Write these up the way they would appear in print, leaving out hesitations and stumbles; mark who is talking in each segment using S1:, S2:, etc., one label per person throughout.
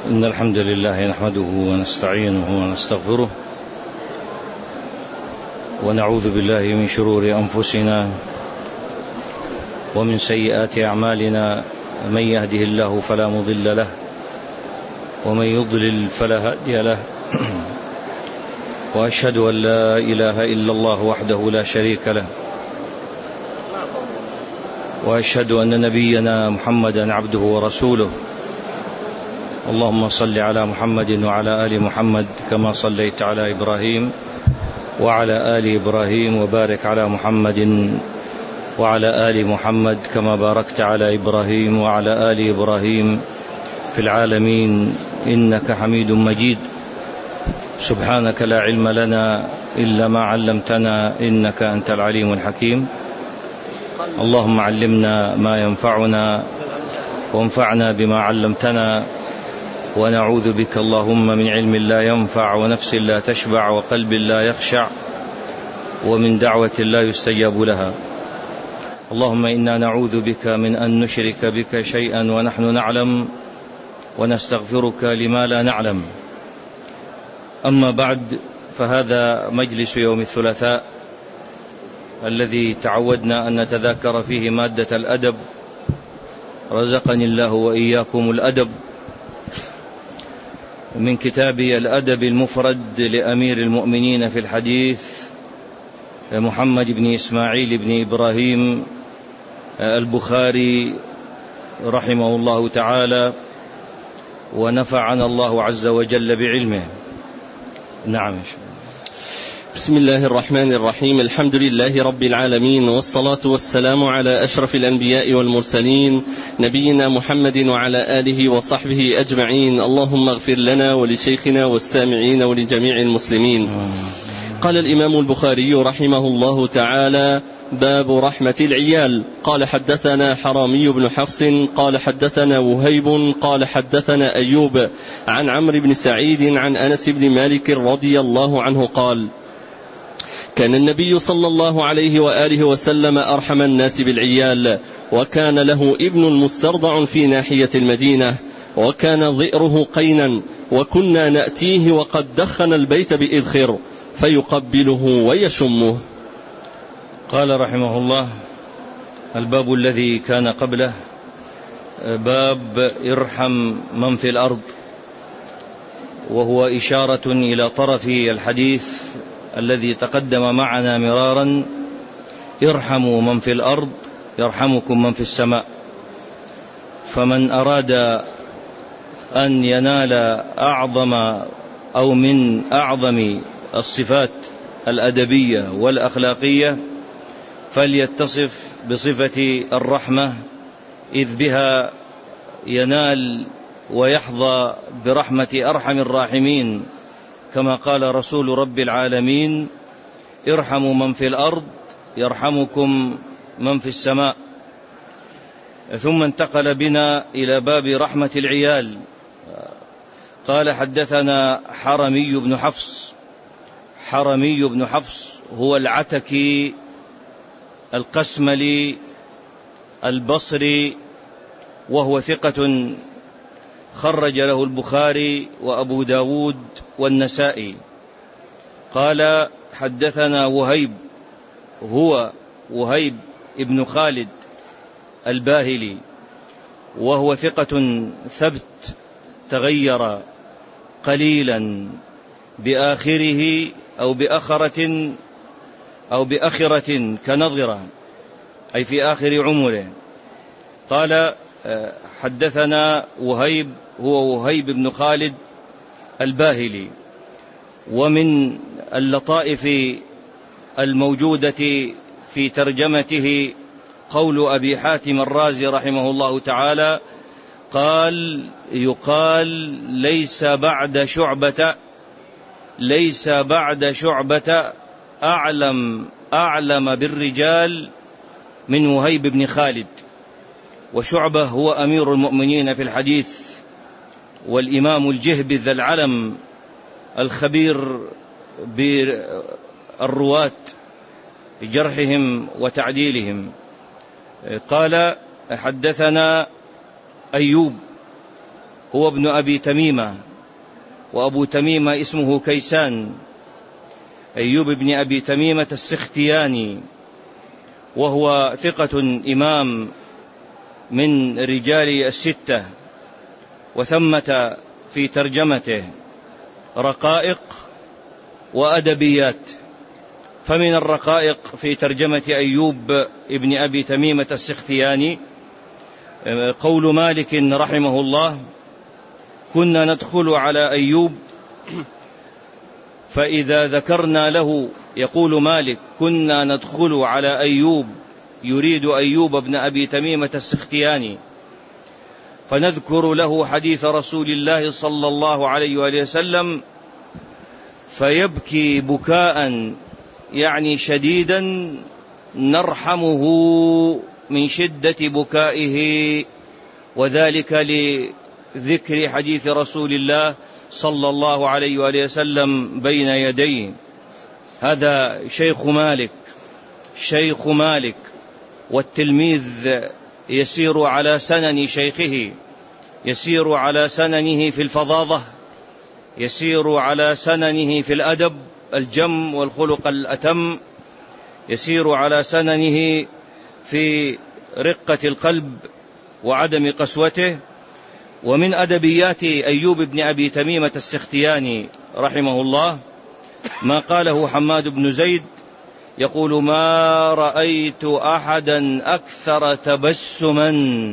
S1: إن الحمد لله نحمده ونستعينه ونستغفره ونعوذ بالله من شرور أنفسنا ومن سيئات أعمالنا. من يهده الله فلا مضل له ومن يضلل فلا هادي له. وأشهد أن لا إله إلا الله وحده لا شريك له، وأشهد أن نبينا محمدا عبده ورسوله. اللهم صل على محمد وعلى آل محمد كما صليت على إبراهيم وعلى آل إبراهيم، وبارك على محمد وعلى آل محمد كما باركت على إبراهيم وعلى آل إبراهيم في العالمين إنك حميد مجيد. سبحانك لا علم لنا إلا ما علمتنا إنك أنت العليم الحكيم. اللهم علمنا ما ينفعنا وانفعنا بما علمتنا، ونعوذ بك اللهم من علم لا ينفع ونفس لا تشبع وقلب لا يخشع ومن دعوة لا يستجاب لها. اللهم إنا نعوذ بك من أن نشرك بك شيئا ونحن نعلم، ونستغفرك لما لا نعلم. أما بعد، فهذا مجلس يوم الثلاثاء الذي تعودنا أن نتذاكر فيه مادة الأدب. رزقني الله وإياكم الأدب، من كتاب الأدب المفرد لأمير المؤمنين في الحديث محمد بن إسماعيل بن إبراهيم البخاري رحمه الله تعالى، ونفعنا الله عز وجل بعلمه. نعم.
S2: بسم الله الرحمن الرحيم. الحمد لله رب العالمين، والصلاة والسلام على أشرف الأنبياء والمرسلين، نبينا محمد وعلى آله وصحبه أجمعين. اللهم اغفر لنا ولشيخنا والسامعين ولجميع المسلمين. قال الإمام البخاري رحمه الله تعالى: باب رحمة العيال. قال حدثنا حرامي بن حفص قال حدثنا وهيب قال حدثنا أيوب عن عمرو بن سعيد عن أنس بن مالك رضي الله عنه قال: كان النبي صلى الله عليه وآله وسلم أرحم الناس بالعيال، وكان له ابن مسترضع في ناحية المدينة، وكان ضئره قينا، وكنا نأتيه وقد دخن البيت بإذخر فيقبله ويشمه.
S1: قال رحمه الله: الباب الذي كان قبله باب ارحم من في الأرض، وهو إشارة إلى طرف الحديث الذي تقدم معنا مرارا: ارحموا من في الأرض يرحمكم من في السماء. فمن أراد أن ينال أعظم أو من أعظم الصفات الأدبية والأخلاقية فليتصف بصفة الرحمة، إذ بها ينال ويحظى برحمة أرحم الراحمين، كما قال رسول رب العالمين: ارحموا من في الأرض يرحمكم من في السماء. ثم انتقل بنا إلى باب رحمة العيال. قال: حدثنا حرمي بن حفص. حرمي بن حفص هو العتكي القسملي البصري، وهو ثقة خرج له البخاري وأبو داود والنسائي. قال: حدثنا وهيب، هو وهيب ابن خالد الباهلي، وهو ثقة ثبت، تغير قليلا بآخره أو بأخرة كنظرة، أي في آخر عمره. قال: حدثنا وهيب، هو وهيب بن خالد الباهلي. ومن اللطائف الموجودة في ترجمته قول أبي حاتم الرازي رحمه الله تعالى: قال: يقال ليس بعد شعبة أعلم بالرجال من وهيب بن خالد. وشعبة هو أمير المؤمنين في الحديث، والإمام الجهبذ العلم الخبير بالرواة جرحهم وتعديلهم. قال: حدثنا أيوب، هو ابن أبي تميمة، وأبو تميمة اسمه كيسان، أيوب بن أبي تميمة السختياني، وهو ثقة إمام من رجال الستة. وثمة في ترجمته رقائق وأدبيات. فمن الرقائق في ترجمة أيوب ابن أبي تميمة السختياني قول مالك رحمه الله: كنا ندخل على أيوب فإذا ذكرنا له، يقول مالك: كنا ندخل على أيوب، يريد أيوب بن أبي تميمة السختياني، فنذكر له حديث رسول الله صلى الله عليه وآله وسلم، فيبكي بكاء يعني شديدا نرحمه من شدة بكائه، وذلك لذكر حديث رسول الله صلى الله عليه وآله وسلم بين يديه. هذا شيخ مالك، والتلميذ يسير على سنن شيخه، يسير على سننه في الفظاظة، يسير على سننه في الأدب الجم والخلق الأتم، يسير على سننه في رقة القلب وعدم قسوته. ومن أدبيات أيوب بن أبي تميمة السختياني رحمه الله ما قاله حماد بن زيد، يقول: ما رأيت أحدا أكثر تبسما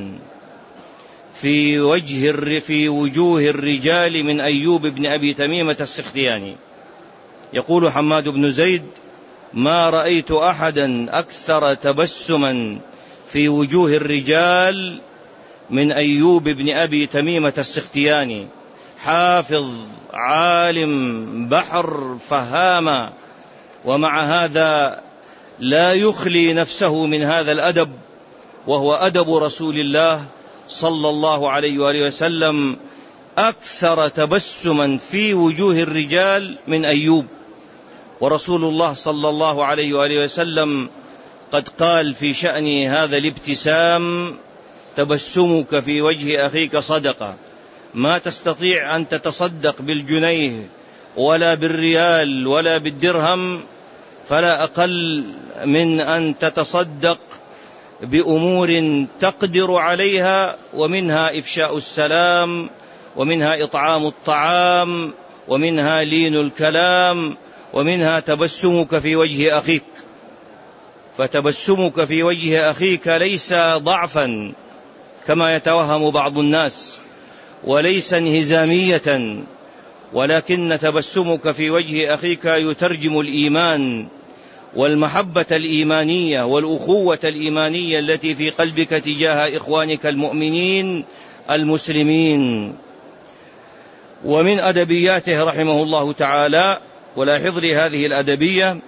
S1: في وجوه الرجال من أيوب بن أبي تميمة السختياني. يقول حماد بن زيد: ما رأيت أحدا أكثر تبسما في وجوه الرجال من أيوب بن أبي تميمة السختياني، حافظ عالم بحر فهامة، ومع هذا لا يخلي نفسه من هذا الأدب، وهو أدب رسول الله صلى الله عليه وآله وسلم، أكثر تبسما في وجوه الرجال من أيوب. ورسول الله صلى الله عليه وآله وسلم قد قال في شأن هذا الابتسام: تبسمك في وجه أخيك صدقة، ما تستطيع أن تتصدق بالجنيه ولا بالريال ولا بالدرهم، فلا أقل من أن تتصدق بأمور تقدر عليها، ومنها إفشاء السلام، ومنها إطعام الطعام، ومنها لين الكلام، ومنها تبسمك في وجه أخيك. فتبسمك في وجه أخيك ليس ضعفا كما يتوهم بعض الناس، وليس انهزامية، ولكن تبسمك في وجه أخيك يترجم الإيمان والمحبة الإيمانية والأخوة الإيمانية التي في قلبك تجاه إخوانك المؤمنين المسلمين. ومن أدبياته رحمه الله تعالى، ولاحظ لي هذه الأدبية،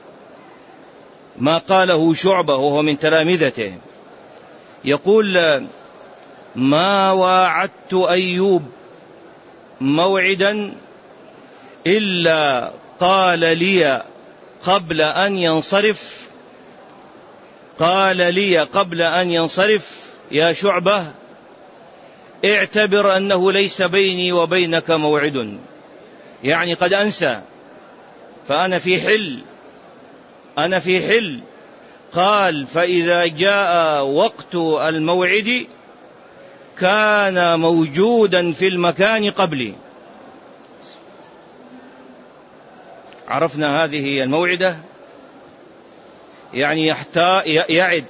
S1: ما قاله شعبة وهو من تلامذته، يقول: ما واعدت أيوب موعدا إلا قال لي قبل أن ينصرف: يا شعبة، اعتبر أنه ليس بيني وبينك موعد، يعني قد أنسى، فأنا في حل. قال: فإذا جاء وقت الموعد كان موجودا في المكان قبلي. عرفنا هذه الموعدة، يعني يعد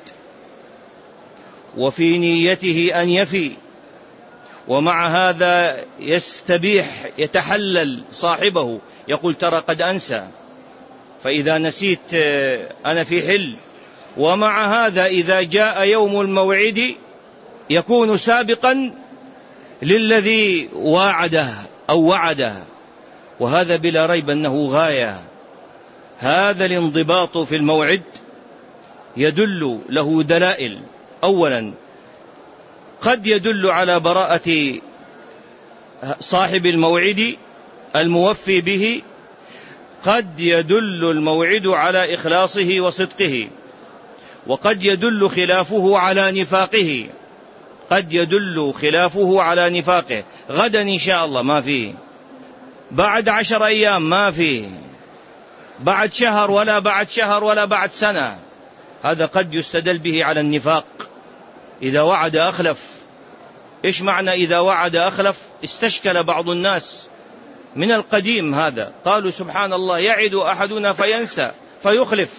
S1: وفي نيته أن يفي، ومع هذا يستبيح يتحلل صاحبه، يقول: ترى قد أنسى، فإذا نسيت أنا في حل. ومع هذا إذا جاء يوم الموعد يكون سابقا للذي واعده أو وعده، وهذا بلا ريب أنه غاية. هذا الانضباط في الموعد يدل له دلائل. أولا، قد يدل على براءة صاحب الموعد الموفي به، قد يدل الموعد على إخلاصه وصدقه، وقد يدل خلافه على نفاقه، قد يدل خلافه على نفاقه. غدا إن شاء الله ما فيه، بعد 10 أيام ما فيه، بعد شهر ولا بعد شهر ولا بعد سنة. هذا قد يستدل به على النفاق. إذا وعد أخلف. إيش معنى إذا وعد أخلف؟ استشكل بعض الناس من القديم هذا، قالوا سبحان الله يعد أحدنا فينسى فيخلف.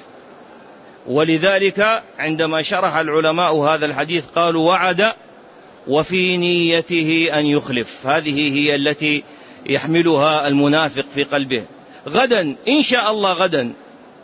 S1: ولذلك عندما شرح العلماء هذا الحديث قالوا وعد وفي نيته أن يخلف. هذه هي التي يحملها المنافق في قلبه. غدا إن شاء الله غدا،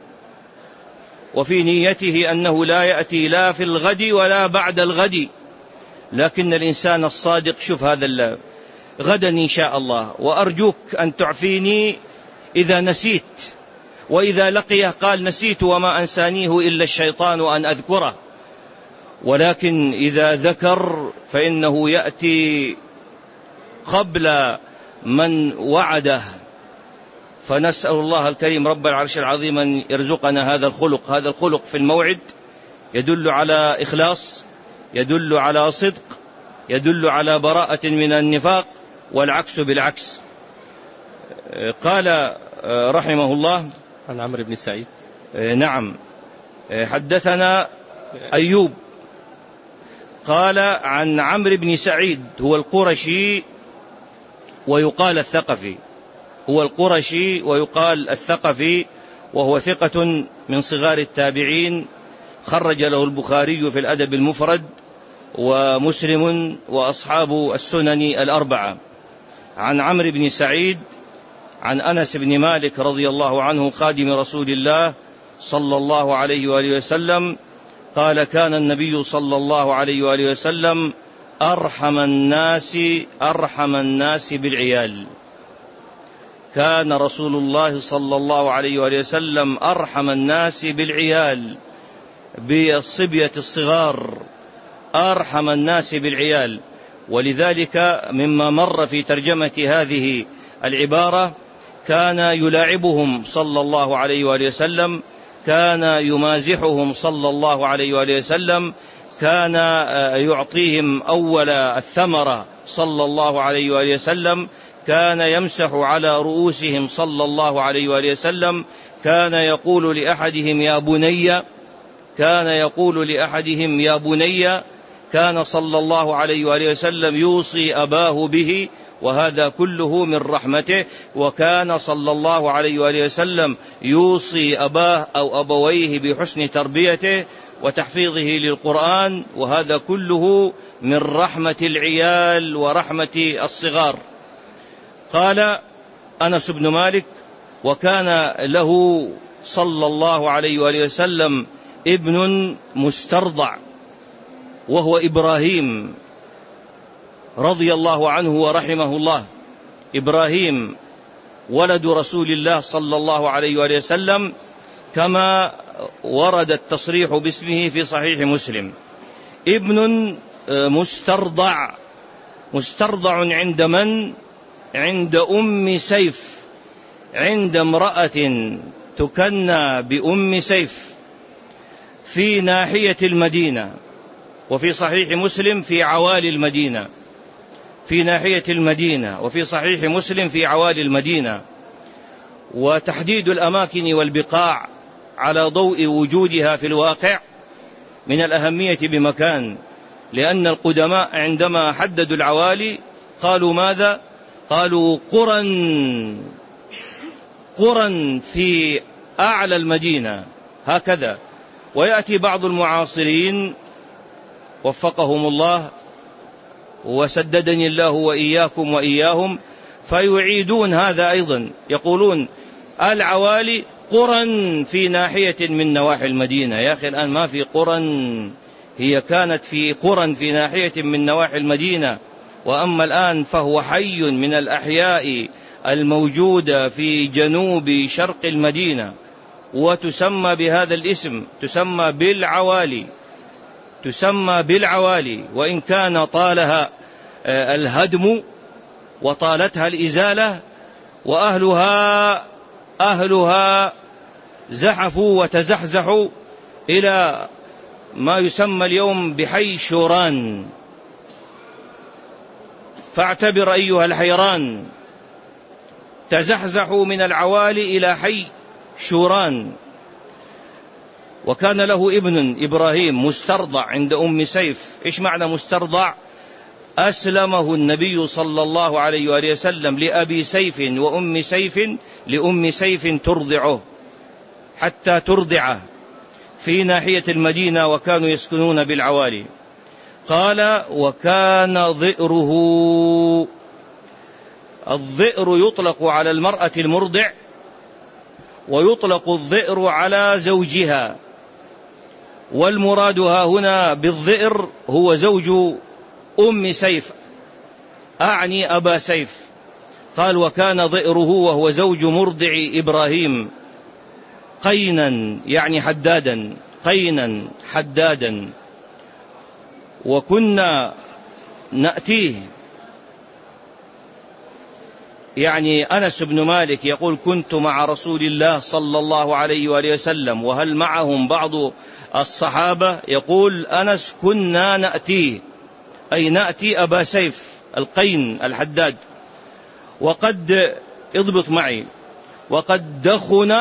S1: وفي نيته أنه لا يأتي لا في الغد ولا بعد الغد. لكن الإنسان الصادق شوف هذا غدا إن شاء الله، وأرجوك أن تعفيني إذا نسيت. وإذا لقيه قال نسيت وما أنسانيه إلا الشيطان أن أذكره. ولكن إذا ذكر فإنه يأتي قبل من وعده. فنسأل الله الكريم رب العرش العظيم أن يرزقنا هذا الخلق. هذا الخلق في الموعد يدل على إخلاص، يدل على صدق، يدل على براءة من النفاق، والعكس بالعكس. قال رحمه الله
S2: عن عمرو بن سعيد.
S1: نعم، حدثنا أيوب قال عن عمرو بن سعيد، هو القرشي ويقال الثقفي، هو القرشي ويقال الثقفي، وهو ثقة من صغار التابعين، خرج له البخاري في الأدب المفرد ومسلم وأصحاب السنن الأربعة. عن عمرو بن سعيد عن أنس بن مالك رضي الله عنه خادم رسول الله صلى الله عليه وآله وسلم قال كان النبي صلى الله عليه وآله وسلم أرحم الناس بالعيال. كان رسول الله صلى الله عليه وآله وسلم أرحم الناس بالعيال، بالصبية الصغار، أرحم الناس بالعيال. ولذلك مما مر في ترجمة هذه العبارة كان يلاعبهم صلى الله عليه وآله وسلم، كان يمازحهم صلى الله عليه وآله وسلم، كان يعطيهم أول الثمرة صلى الله عليه وآله وسلم، كان يمسح على رؤوسهم صلى الله عليه وآله وسلم، كان يقول لأحدهم يا بني، كان يقول لأحدهم يا بني، كان صلى الله عليه وآله وسلم يوصي أباه به، وهذا كله من رحمته. وكان صلى الله عليه وآله وسلم يوصي أباه أو أبويه بحسن تربيته وتحفيظه للقرآن، وهذا كله من رحمة العيال ورحمة الصغار. قال أنس بن مالك وكان له صلى الله عليه وآله وسلم ابن مسترضع وهو إبراهيم رضي الله عنه ورحمه الله. إبراهيم ولد رسول الله صلى الله عليه وآله وسلم كما ورد التصريح باسمه في صحيح مسلم. ابن مسترضع، مسترضع عند من؟ عند أم سيف، عند امرأة تكنى بأم سيف في ناحية المدينة، وفي صحيح مسلم في عوالي المدينة، في ناحية المدينة، وفي صحيح مسلم في عوالي المدينة. وتحديد الأماكن والبقاع على ضوء وجودها في الواقع من الأهمية بمكان، لأن القدماء عندما حددوا العوالي قالوا ماذا؟ قالوا قرى في أعلى المدينة، هكذا. ويأتي بعض المعاصرين وفقهم الله وسددني الله وإياكم وإياهم فيعيدون هذا أيضا، يقولون العوالي قرى في ناحية من نواحي المدينة. يا أخي الآن ما في قرى، هي كانت في قرى في ناحية من نواحي المدينة، وأما الآن فهو حي من الأحياء الموجودة في جنوب شرق المدينة، وتسمى بهذا الاسم، تسمى بالعوالي، وإن كان طالها الهدم وطالتها الإزالة، وأهلها زحفوا وتزحزحوا إلى ما يسمى اليوم بحي شوران، فاعتبر أيها الحيران، تزحزحوا من العوالي إلى حي شوران. وكان له ابن إبراهيم مسترضع عند أم سيف. إيش معنى مسترضع؟ أسلمه النبي صلى الله عليه وآله وسلم لأبي سيف وأم سيف، لأم سيف ترضعه حتى ترضعه في ناحية المدينة، وكانوا يسكنون بالعوالي. قال: وكان ضئره، الضئر يطلق على المرأة المرضع، ويطلق الضئر على زوجها، والمراد هنا بالضئر هو زوج أم سيف، أعني أبا سيف. قال: وكان ضئره وهو زوج مرضع إبراهيم قينا، يعني حدادا، قينا حدادا. وكنا نأتيه، يعني أنس بن مالك يقول: كنت مع رسول الله صلى الله عليه وآله وسلم وهل معهم بعض الصحابة؟ يقول أنس: كنا نأتيه، أي نأتي أبا سيف القين الحداد. وقد، اضبط معي، وقد دخن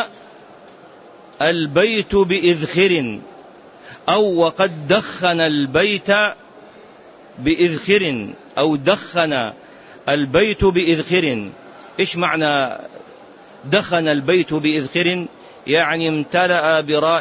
S1: البيت بإذخر، أو وقد دخن البيت بإذخر، أو دخن البيت بإذخر. إيش معنى دخن البيت بإذخر؟ يعني امتلأ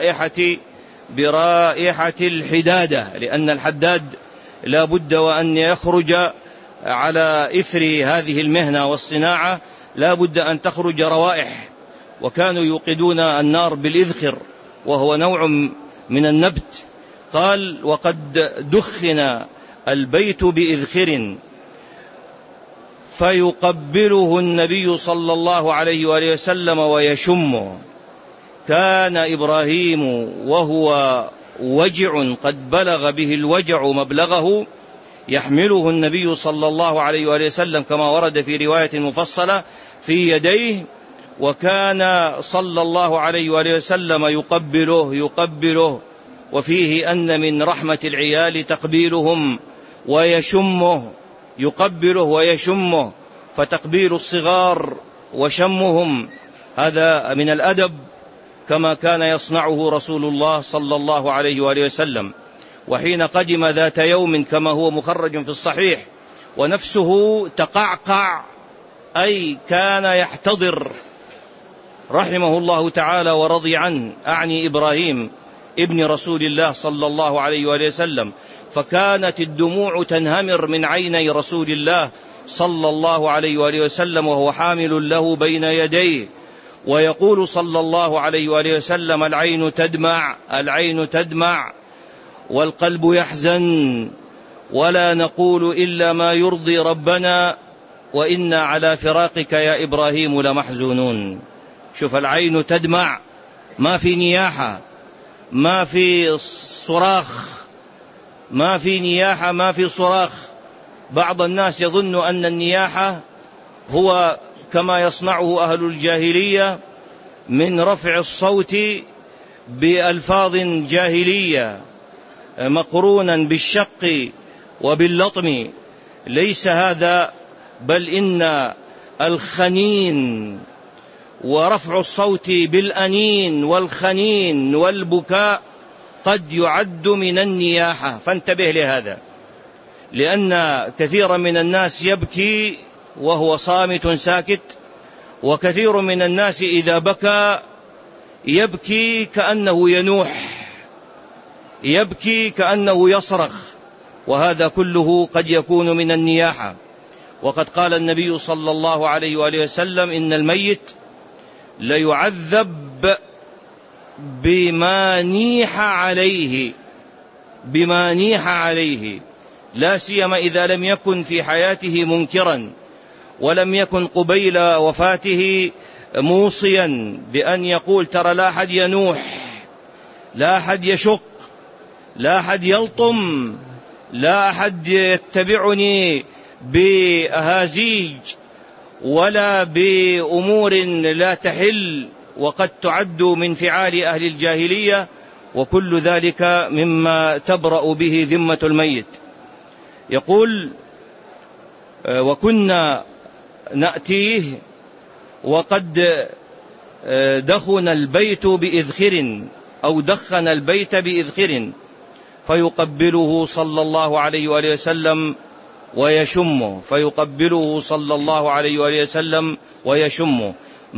S1: برائحة الحدادة، لأن الحداد لا بد وأن يخرج على إثر هذه المهنة والصناعة، لا بد أن تخرج روائح. وكانوا يوقدون النار بالإذخر وهو نوع من النبت. قال: وقد دخن البيت بإذخر، فيقبله النبي صلى الله عليه وآله وسلم ويشمه. كان إبراهيم وهو وجع قد بلغ به الوجع مبلغه، يحمله النبي صلى الله عليه وآله وسلم كما ورد في رواية مفصلة في يديه، وكان صلى الله عليه وآله وسلم يقبله، وفيه أن من رحمة العيال تقبيلهم ويشمه، يقبله ويشمه، فتقبيل الصغار وشمهم هذا من الأدب، كما كان يصنعه رسول الله صلى الله عليه وآله وسلم. وحين قدم ذات يوم كما هو مخرج في الصحيح، ونفسه تقعقع، أي كان يحتضر، رحمه الله تعالى ورضي عنه، أعني إبراهيم ابن رسول الله صلى الله عليه وآله وسلم. فكانت الدموع تنهمر من عيني رسول الله صلى الله عليه وآله وسلم وهو حامل له بين يديه، ويقول صلى الله عليه وآله وسلم: العين تدمع والقلب يحزن، ولا نقول إلا ما يرضي ربنا، وإنا على فراقك يا إبراهيم لمحزونون. شوف، العين تدمع، ما في نياحة، ما في صراخ، ما في نياحة، ما في صراخ. بعض الناس يظن أن النياحة هو كما يصنعه أهل الجاهلية من رفع الصوت بألفاظ جاهلية مقرونا بالشق وباللطم. ليس هذا، بل إن الخنين ورفع الصوت بالأنين والخنين والبكاء قد يعد من النياحة، فانتبه لهذا، لأن كثيرا من الناس يبكي وهو صامت ساكت، وكثير من الناس إذا بكى يبكي كأنه ينوح، يبكي كأنه يصرخ، وهذا كله قد يكون من النياحة. وقد قال النبي صلى الله عليه وآله وسلم: إن الميت ليعذب بما نيح عليه، لا سيما إذا لم يكن في حياته منكرا، ولم يكن قبيل وفاته موصيا بأن يقول: ترى لا أحد ينوح، لا أحد يشق، لا أحد يلطم، لا أحد يتبعني بأهازيج ولا بأمور لا تحل، وقد تعد من فعال أهل الجاهلية، وكل ذلك مما تبرأ به ذمة الميت. يقول: وكنا نأتيه وقد دخن البيت بإذخر أو دخن البيت بإذخر فيقبله صلى الله عليه وآله وسلم ويشمه، فيقبله صلى الله عليه وآله وسلم ويشمه.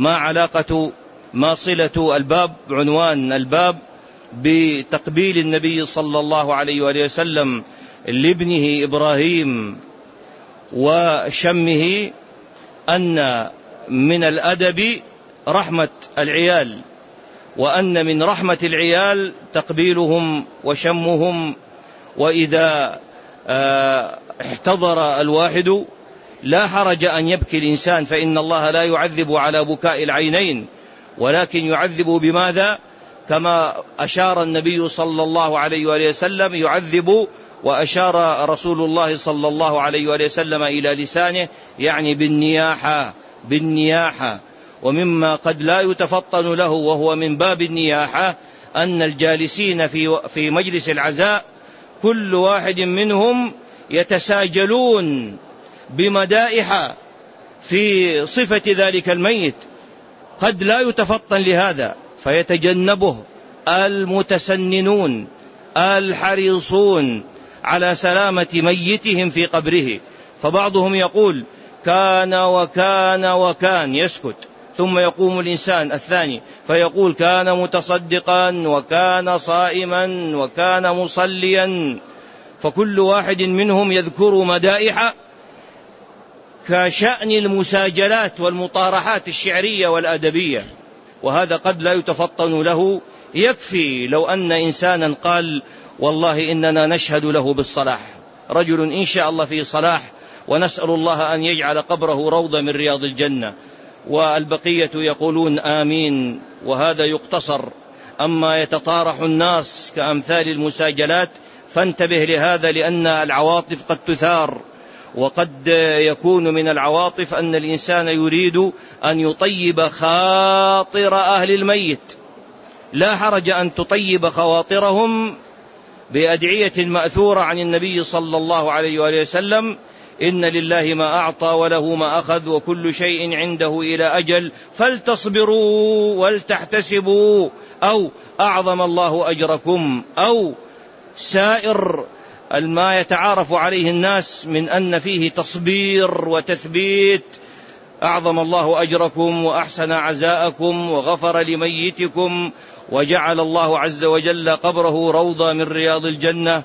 S1: ما صلة الباب، عنوان الباب بتقبيل النبي صلى الله عليه وآله وسلم لابنه إبراهيم وشمه أن من الأدب رحمة العيال، وأن من رحمة العيال تقبيلهم وشمهم. وإذا احتضر الواحد لا حرج أن يبكي الإنسان، فإن الله لا يعذب على بكاء العينين، ولكن يعذب بماذا؟ كما أشار النبي صلى الله عليه وآله وسلم يعذب، وأشار رسول الله صلى الله عليه وآله وسلم إلى لسانه، يعني بالنياحة. ومما قد لا يتفطن له وهو من باب النياحة أن الجالسين في مجلس العزاء كل واحد منهم يتساجلون بمدائح في صفة ذلك الميت، قد لا يتفطن لهذا فيتجنبه المتسننون الحريصون على سلامة ميتهم في قبره. فبعضهم يقول كان وكان وكان، يسكت، ثم يقوم الإنسان الثاني فيقول كان متصدقا وكان صائما وكان مصليا، فكل واحد منهم يذكر مدائح كشأن المساجلات والمطارحات الشعرية والأدبية، وهذا قد لا يتفطن له. يكفي لو أن إنسانا قال والله إننا نشهد له بالصلاح، رجل إن شاء الله في صلاح، ونسأل الله أن يجعل قبره روضة من رياض الجنة، والبقية يقولون آمين، وهذا يقتصر. أما يتطارح الناس كأمثال المساجلات فانتبه لهذا، لأن العواطف قد تثار، وقد يكون من العواطف أن الإنسان يريد أن يطيب خاطر أهل الميت. لا حرج أن تطيب خواطرهم بأدعية مأثورة عن النبي صلى الله عليه وآله وسلم: إن لله ما أعطى وله ما أخذ وكل شيء عنده إلى أجل فلتصبروا ولتحتسبوا، أو أعظم الله أجركم، أو سائر ما يتعارف عليه الناس من أن فيه تصبير وتثبيت: أعظم الله أجركم وأحسن عزاءكم وغفر لميتكم وجعل الله عز وجل قبره روضة من رياض الجنة.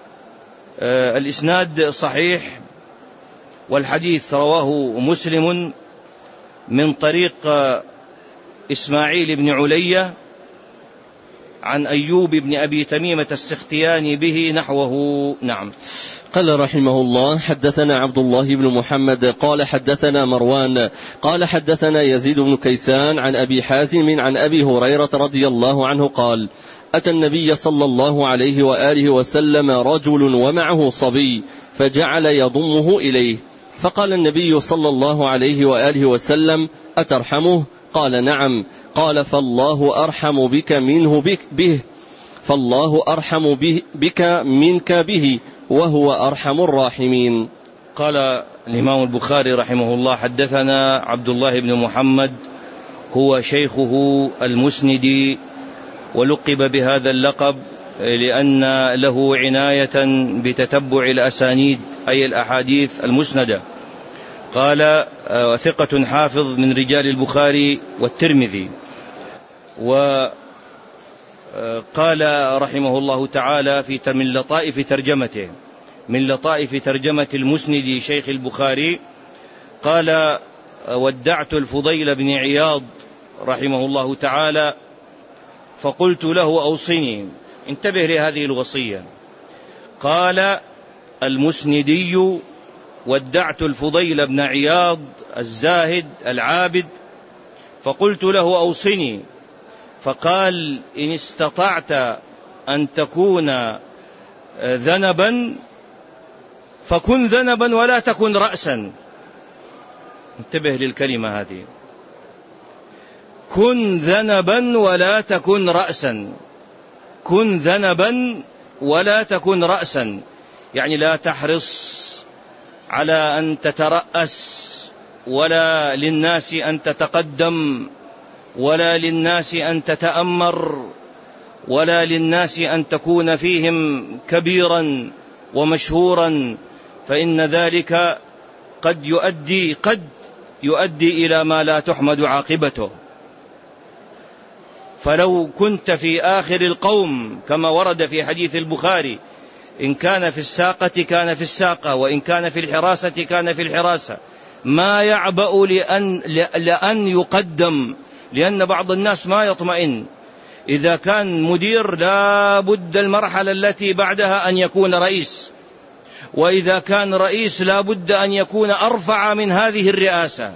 S1: الإسناد صحيح، والحديث رواه مسلم من طريق إسماعيل بن علية عن أيوب بن أبي تميمة السختياني به نحوه. نعم.
S2: قال رحمه الله: حدثنا عبد الله بن محمد قال حدثنا مروان قال حدثنا يزيد بن كيسان عن أبي حازم عن أبي هريرة رضي الله عنه قال: أتى النبي صلى الله عليه وآله وسلم رجل ومعه صبي فجعل يضمه إليه، فقال النبي صلى الله عليه وآله وسلم: أترحمه؟ قال: نعم. قال: فالله أرحم بك منه به، فالله أرحم بك منك به، وهو أرحم الراحمين.
S1: قال الإمام البخاري رحمه الله: حدثنا عبد الله بن محمد، هو شيخه المسندي، ولقب بهذا اللقب لأن له عناية بتتبع الأسانيد، أي الأحاديث المسندة. قال: ثقة حافظ من رجال البخاري والترمذي. وقال رحمه الله تعالى من لطائف ترجمة المسندي شيخ البخاري، قال: ودعت الفضيل بن عياض رحمه الله تعالى فقلت له: أوصني. انتبه لهذه الوصية. قال المسندي: ودعت الفضيل بن عياض الزاهد العابد فقلت له: أوصني. فقال: إن استطعت أن تكون ذنبا فكن ذنبا ولا تكن رأسا. انتبه للكلمة هذه: كن ذنبا ولا تكن رأسا. كن ذنبا ولا تكن رأسا، يعني لا تحرص على أن تترأس، ولا للناس أن تتقدم، ولا للناس أن تتأمر، ولا للناس أن تكون فيهم كبيرا ومشهورا، فإن ذلك قد يؤدي إلى ما لا تحمد عاقبته. فلو كنت في آخر القوم كما ورد في حديث البخاري: إن كان في الساقة كان في الساقة، وإن كان في الحراسة كان في الحراسة، ما يعبأ لأن يقدم، لأن بعض الناس ما يطمئن. إذا كان مدير لا بد المرحلة التي بعدها أن يكون رئيس، وإذا كان رئيس لا بد أن يكون أرفع من هذه الرئاسة،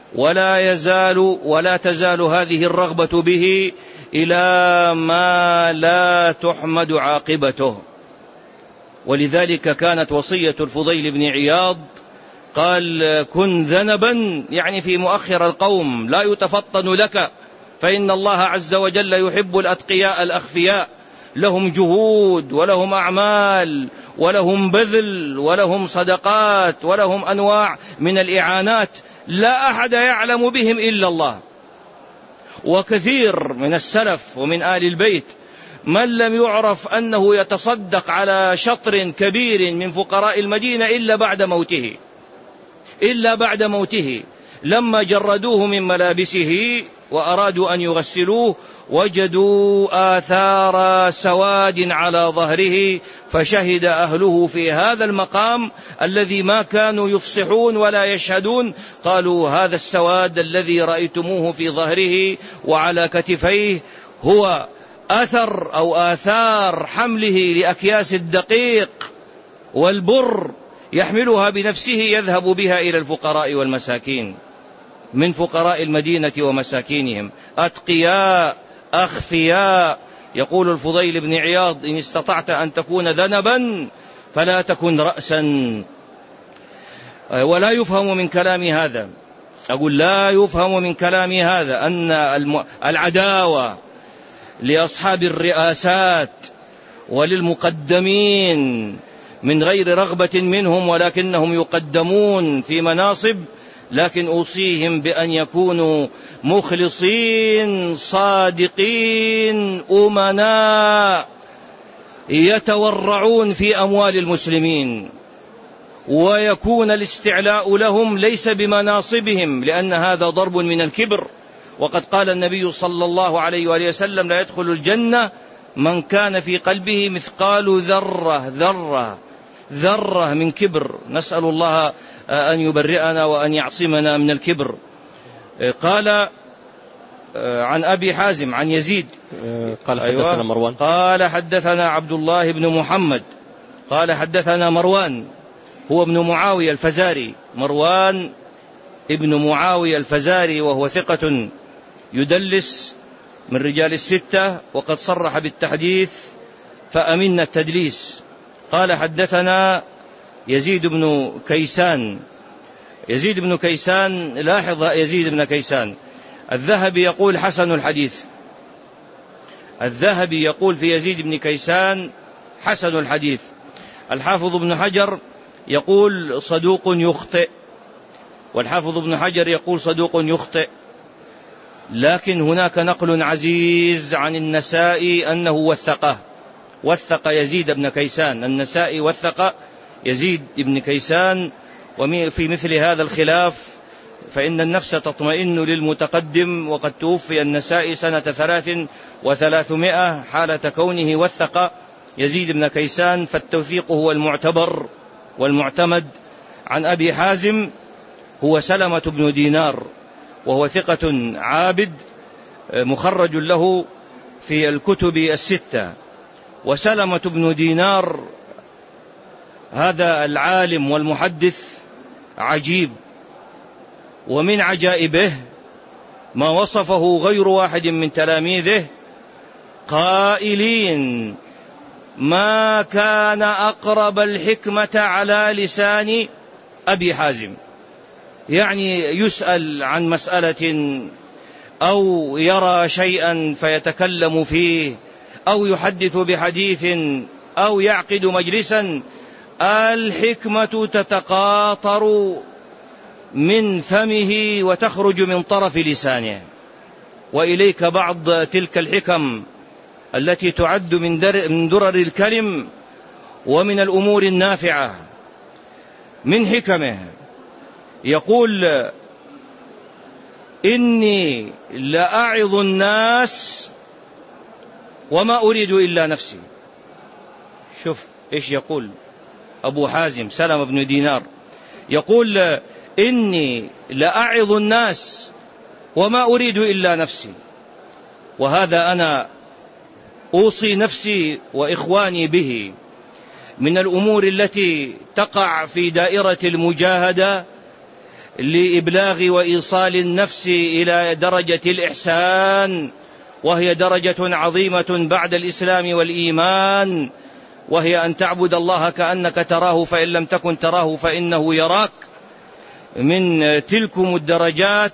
S1: ولا تزال هذه الرغبة به إلى ما لا تحمد عاقبته. ولذلك كانت وصية الفضيل بن عياض، قال: كن ذنبا، يعني في مؤخر القوم، لا يتفطن لك، فإن الله عز وجل يحب الأتقياء الأخفياء، لهم جهود ولهم أعمال ولهم بذل ولهم صدقات ولهم أنواع من الإعانات لا أحد يعلم بهم إلا الله. وكثير من السلف ومن آل البيت من لم يعرف أنه يتصدق على شطر كبير من فقراء المدينة إلا بعد موته، لما جردوه من ملابسه وأرادوا أن يغسلوه وجدوا آثار سواد على ظهره، فشهد أهله في هذا المقام الذي ما كانوا يفصحون ولا يشهدون، قالوا: هذا السواد الذي رأيتموه في ظهره وعلى كتفيه هو أثر أو آثار حمله لأكياس الدقيق والبر، يحملها بنفسه يذهب بها إلى الفقراء والمساكين، من فقراء المدينة ومساكينهم، أتقياء أخفياء. يقول الفضيل بن عياض: إن استطعت أن تكون ذنبا فلا تكن رأسا. ولا يفهم من كلامي هذا، أقول لا يفهم من كلامي هذا أن العداوة لأصحاب الرئاسات وللمقدمين من غير رغبة منهم، ولكنهم يقدمون في مناصب، لكن أوصيهم بأن يكونوا مخلصين صادقين أمناء، يتورعون في أموال المسلمين، ويكون الاستعلاء لهم ليس بمناصبهم، لأن هذا ضرب من الكبر. وقد قال النبي صلى الله عليه وآله وسلم: لا يدخل الجنة من كان في قلبه مثقال ذرة من كبر. نسأل الله أن يبرئنا وأن يعصمنا من الكبر. قال عن أبي حازم عن يزيد
S2: قال حدثنا مروان،
S1: قال حدثنا عبد الله بن محمد قال حدثنا مروان هو ابن معاوية الفزاري، مروان ابن معاوية الفزاري، وهو ثقة يدلس من رجال الستة، وقد صرح بالتحديث فأمنا التدليس. قال حدثنا يزيد بن كيسان. يزيد بن كيسان، لاحظ يزيد بن كيسان، الذهبي يقول حسن الحديث، الذهبي يقول في يزيد بن كيسان حسن الحديث. الحافظ ابن حجر يقول صدوق يخطئ، والحافظ ابن حجر يقول صدوق يخطئ، لكن هناك نقل عزيز عن النسائي أنه وثق يزيد بن كيسان، النسائي وثق يزيد بن كيسان. وفي مثل هذا الخلاف فإن النفس تطمئن للمتقدم، وقد توفي النسائي سنة 300 حالة كونه وثق يزيد بن كيسان، فالتوثيق هو المعتبر والمعتمد. عن أبي حازم هو سلمة بن دينار، وهو ثقة عابد مخرج له في الكتب الستة. وسلمة بن دينار هذا العالم والمحدث عجيب، ومن عجائبه ما وصفه غير واحد من تلاميذه قائلين: ما كان أقرب الحكمة على لسان أبي حازم، يعني يسأل عن مسألة أو يرى شيئا فيتكلم فيه، أو يحدث بحديث، أو يعقد مجلسا، الحكمة تتقاطر من فمه وتخرج من طرف لسانه. وإليك بعض تلك الحكم التي تعد من درر الكلم ومن الأمور النافعة. من حكمه يقول: إني لأعظ الناس وما أريد إلا نفسي. شوف إيش يقول أبو حازم سلمة بن دينار، يقول: إني لأعظ الناس وما أريد إلا نفسي. وهذا أنا أوصي نفسي وإخواني به من الأمور التي تقع في دائرة المجاهدة لإبلاغ وإيصال النفس إلى درجة الإحسان، وهي درجة عظيمة بعد الإسلام والإيمان، وهي أن تعبد الله كأنك تراه فإن لم تكن تراه فإنه يراك. من تلكم الدرجات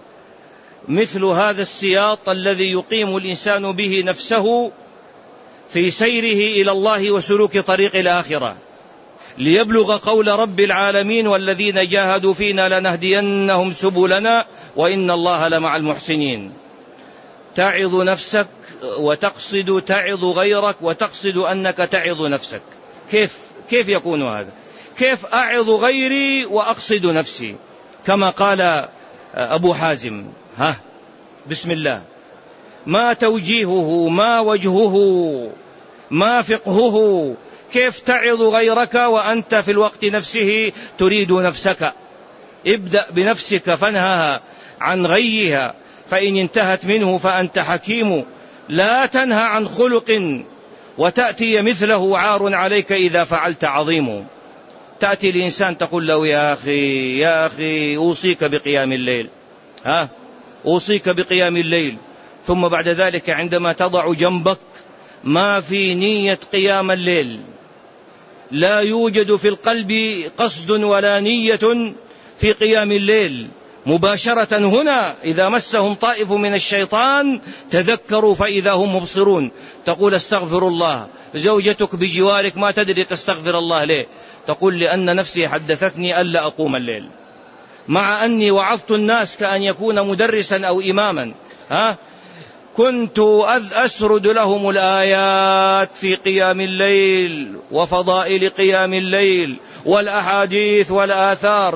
S1: مثل هذا السياط الذي يقيم الإنسان به نفسه في سيره إلى الله وسلوك طريق الآخرة، ليبلغ قول رب العالمين: والذين جاهدوا فينا لنهدينهم سبلنا وإن الله لمع المحسنين. تعظ نفسك وتقصد تعظ غيرك وتقصد أنك تعظ نفسك. كيف يكون هذا؟ كيف أعظ غيري وأقصد نفسي؟ كما قال أبو حازم: بسم الله، ما توجيهه، ما وجهه، ما فقهه. كيف تعظ غيرك وأنت في الوقت نفسه تريد نفسك؟ ابدأ بنفسك فانهها عن غيها، فإن انتهت منه فأنت حكيم. لا تنهى عن خلق وتأتي مثله عار عليك إذا فعلت عظيم. تأتي الإنسان تقول له: يا أخي أوصيك بقيام الليل، أوصيك بقيام الليل. ثم بعد ذلك عندما تضع جنبك ما في نية قيام الليل، لا يوجد في القلب قصد ولا نية في قيام الليل، مباشرة هنا إذا مسهم طائف من الشيطان تذكروا فإذا هم مبصرون، تقول: استغفر الله. زوجتك بجوارك ما تدري تستغفر الله ليه، تقول: لأن نفسي حدثتني ألا أقوم الليل، مع أني وعظت الناس كأن يكون مدرسا أو إماما. كنت أسرد لهم الآيات في قيام الليل وفضائل قيام الليل والأحاديث والآثار،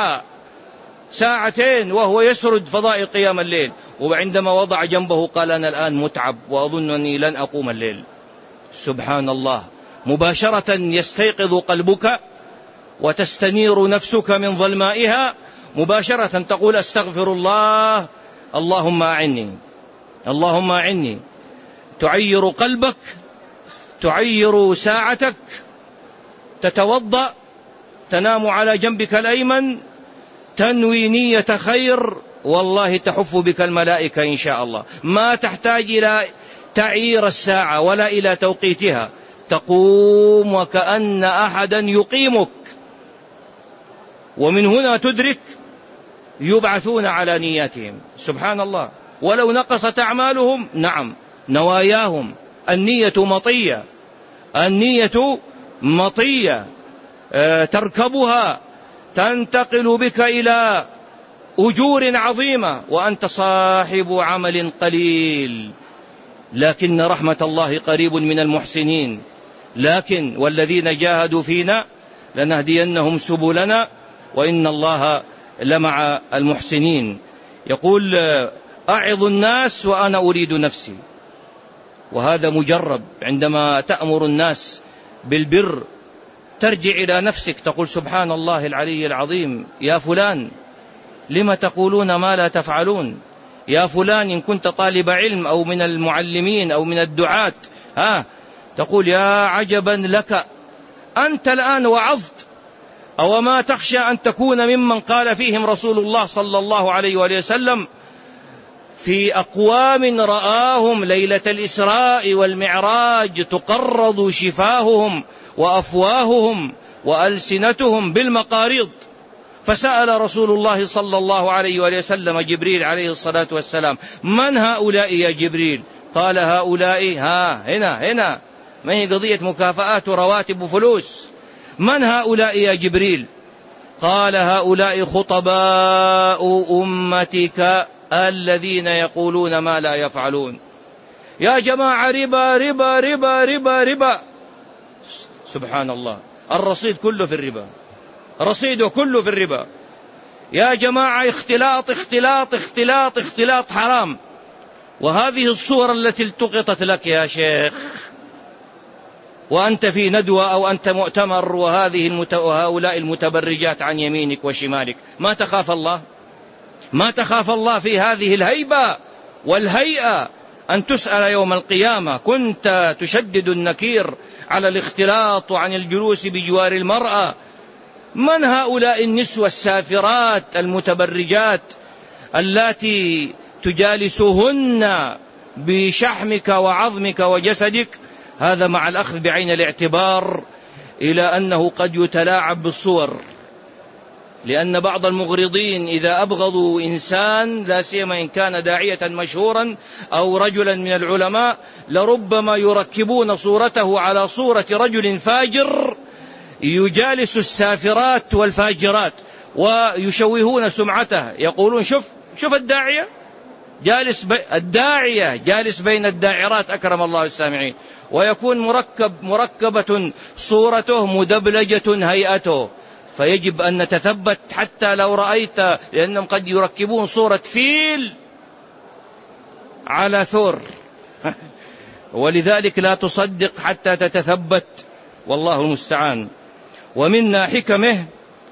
S1: ساعتين وهو يسرد فضائل قيام الليل، وعندما وضع جنبه قال: أنا الآن متعب وأظنني لن أقوم الليل. سبحان الله، مباشرة يستيقظ قلبك وتستنير نفسك من ظلمائها، مباشرة تقول: استغفر الله، اللهم أعني، اللهم أعني. تعير قلبك، تعير ساعتك، تتوضأ، تنام على جنبك الأيمن، تنوي نية خير، والله تحف بك الملائكة إن شاء الله. ما تحتاج إلى تعيير الساعة ولا إلى توقيتها، تقوم وكأن أحدا يقيمك. ومن هنا تدرك يبعثون على نياتهم. سبحان الله، ولو نقصت أعمالهم، نعم، نواياهم. النية مطية، النية مطية، تركبها تنتقل بك إلى أجور عظيمة وأنت صاحب عمل قليل. لكن رحمة الله قريب من المحسنين. لكن والذين جاهدوا فينا لنهدينهم سبلنا وإن الله لمع المحسنين. يقول: أعظ الناس وأنا أريد نفسي. وهذا مجرب. عندما تأمر الناس بالبر ترجع إلى نفسك تقول: سبحان الله العلي العظيم، يا فلان لما تقولون ما لا تفعلون؟ يا فلان إن كنت طالب علم أو من المعلمين أو من الدعاة، تقول: يا عجبا لك، أنت الآن وعظت، أو ما تخشى أن تكون ممن قال فيهم رسول الله صلى الله عليه وآله وسلم: في أقوام رآهم ليلة الإسراء والمعراج تقرض شفاههم وأفواههم وألسنتهم بالمقاريض. فسأل رسول الله صلى الله عليه وآله وسلم جبريل عليه الصلاة والسلام: من هؤلاء يا جبريل؟ قال: هؤلاء هنا ما هي قضية مكافآت ورواتب وفلوس. من هؤلاء يا جبريل؟ قال هؤلاء خطباء أمتك الذين يقولون ما لا يفعلون. يا جماعة ربا ربا ربا ربا ربا، سبحان الله، الرصيد كله في الربا، رصيده كله في الربا. يا جماعة اختلاط اختلاط اختلاط اختلاط حرام. وهذه الصورة التي التقطت لك يا شيخ وأنت في ندوة أو أنت مؤتمر، وهؤلاء المتبرجات عن يمينك وشمالك، ما تخاف الله؟ ما تخاف الله في هذه الهيبة والهيئة أن تسأل يوم القيامة؟ كنت تشدد النكير على الاختلاط وعن الجلوس بجوار المرأة. من هؤلاء النسوة السافرات المتبرجات اللاتي تجالسهن بشحمك وعظمك وجسدك؟ هذا مع الأخذ بعين الاعتبار إلى أنه قد يتلاعب بالصور، لأن بعض المغرضين إذا أبغضوا إنسان، لا سيما إن كان داعية مشهورا أو رجلا من العلماء، لربما يركبون صورته على صورة رجل فاجر يجالس السافرات والفاجرات ويشوهون سمعته. يقولون شوف الداعية جالس بين الداعرات أكرم الله السامعين، ويكون مركبة صورته مدبلجة هيئته. فيجب أن نتثبت حتى لو رأيت، لأنهم قد يركبون صورة فيل على ثور ولذلك لا تصدق حتى تتثبت، والله المستعان. ومنا حكمه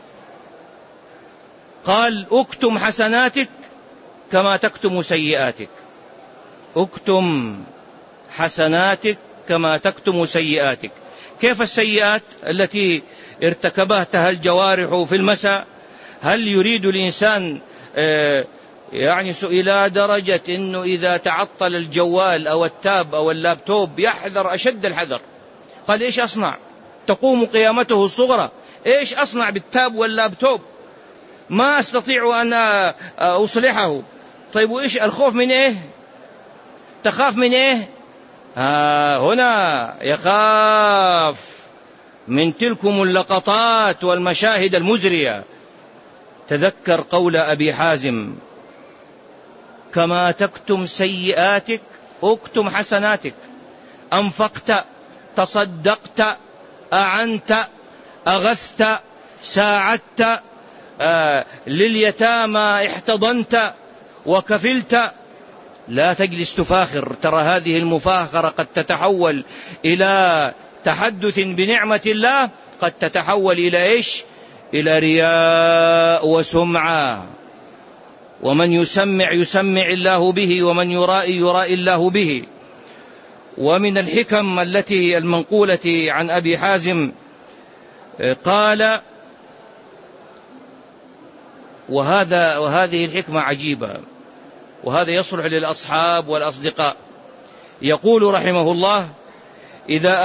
S1: قال اكتم حسناتك كما تكتم سيئاتك. اكتم حسناتك كما تكتم سيئاتك. كيف السيئات التي ارتكبتها الجوارح في المساء؟ هل يريد الإنسان يعني إلى درجة أنه إذا تعطل الجوال أو التاب أو اللابتوب يحذر أشد الحذر؟ قال إيش أصنع؟ تقوم قيامته الصغرى، إيش أصنع بالتاب واللابتوب؟ ما أستطيع أن أصلحه. طيب وإيش الخوف من إيه؟ تخاف من إيه؟ هنا يخاف من تلكم اللقطات والمشاهد المزرية. تذكر قول أبي حازم كما تكتم سيئاتك اكتم حسناتك. أنفقت، تصدقت، أعنت، أغثت، ساعدت، لليتامى احتضنت وكفلت، لا تجلس تفاخر. ترى هذه المفاخرة قد تتحول إلى تحدث بنعمة الله، قد تتحول إلى إيش؟ إلى رياء وسمعة. ومن يسمع الله به، ومن يرائي الله به. ومن الحكم التي المنقولة عن أبي حازم قال، وهذه الحكمة عجيبة، وهذا يصلح للأصحاب والأصدقاء. يقول رحمه الله إذا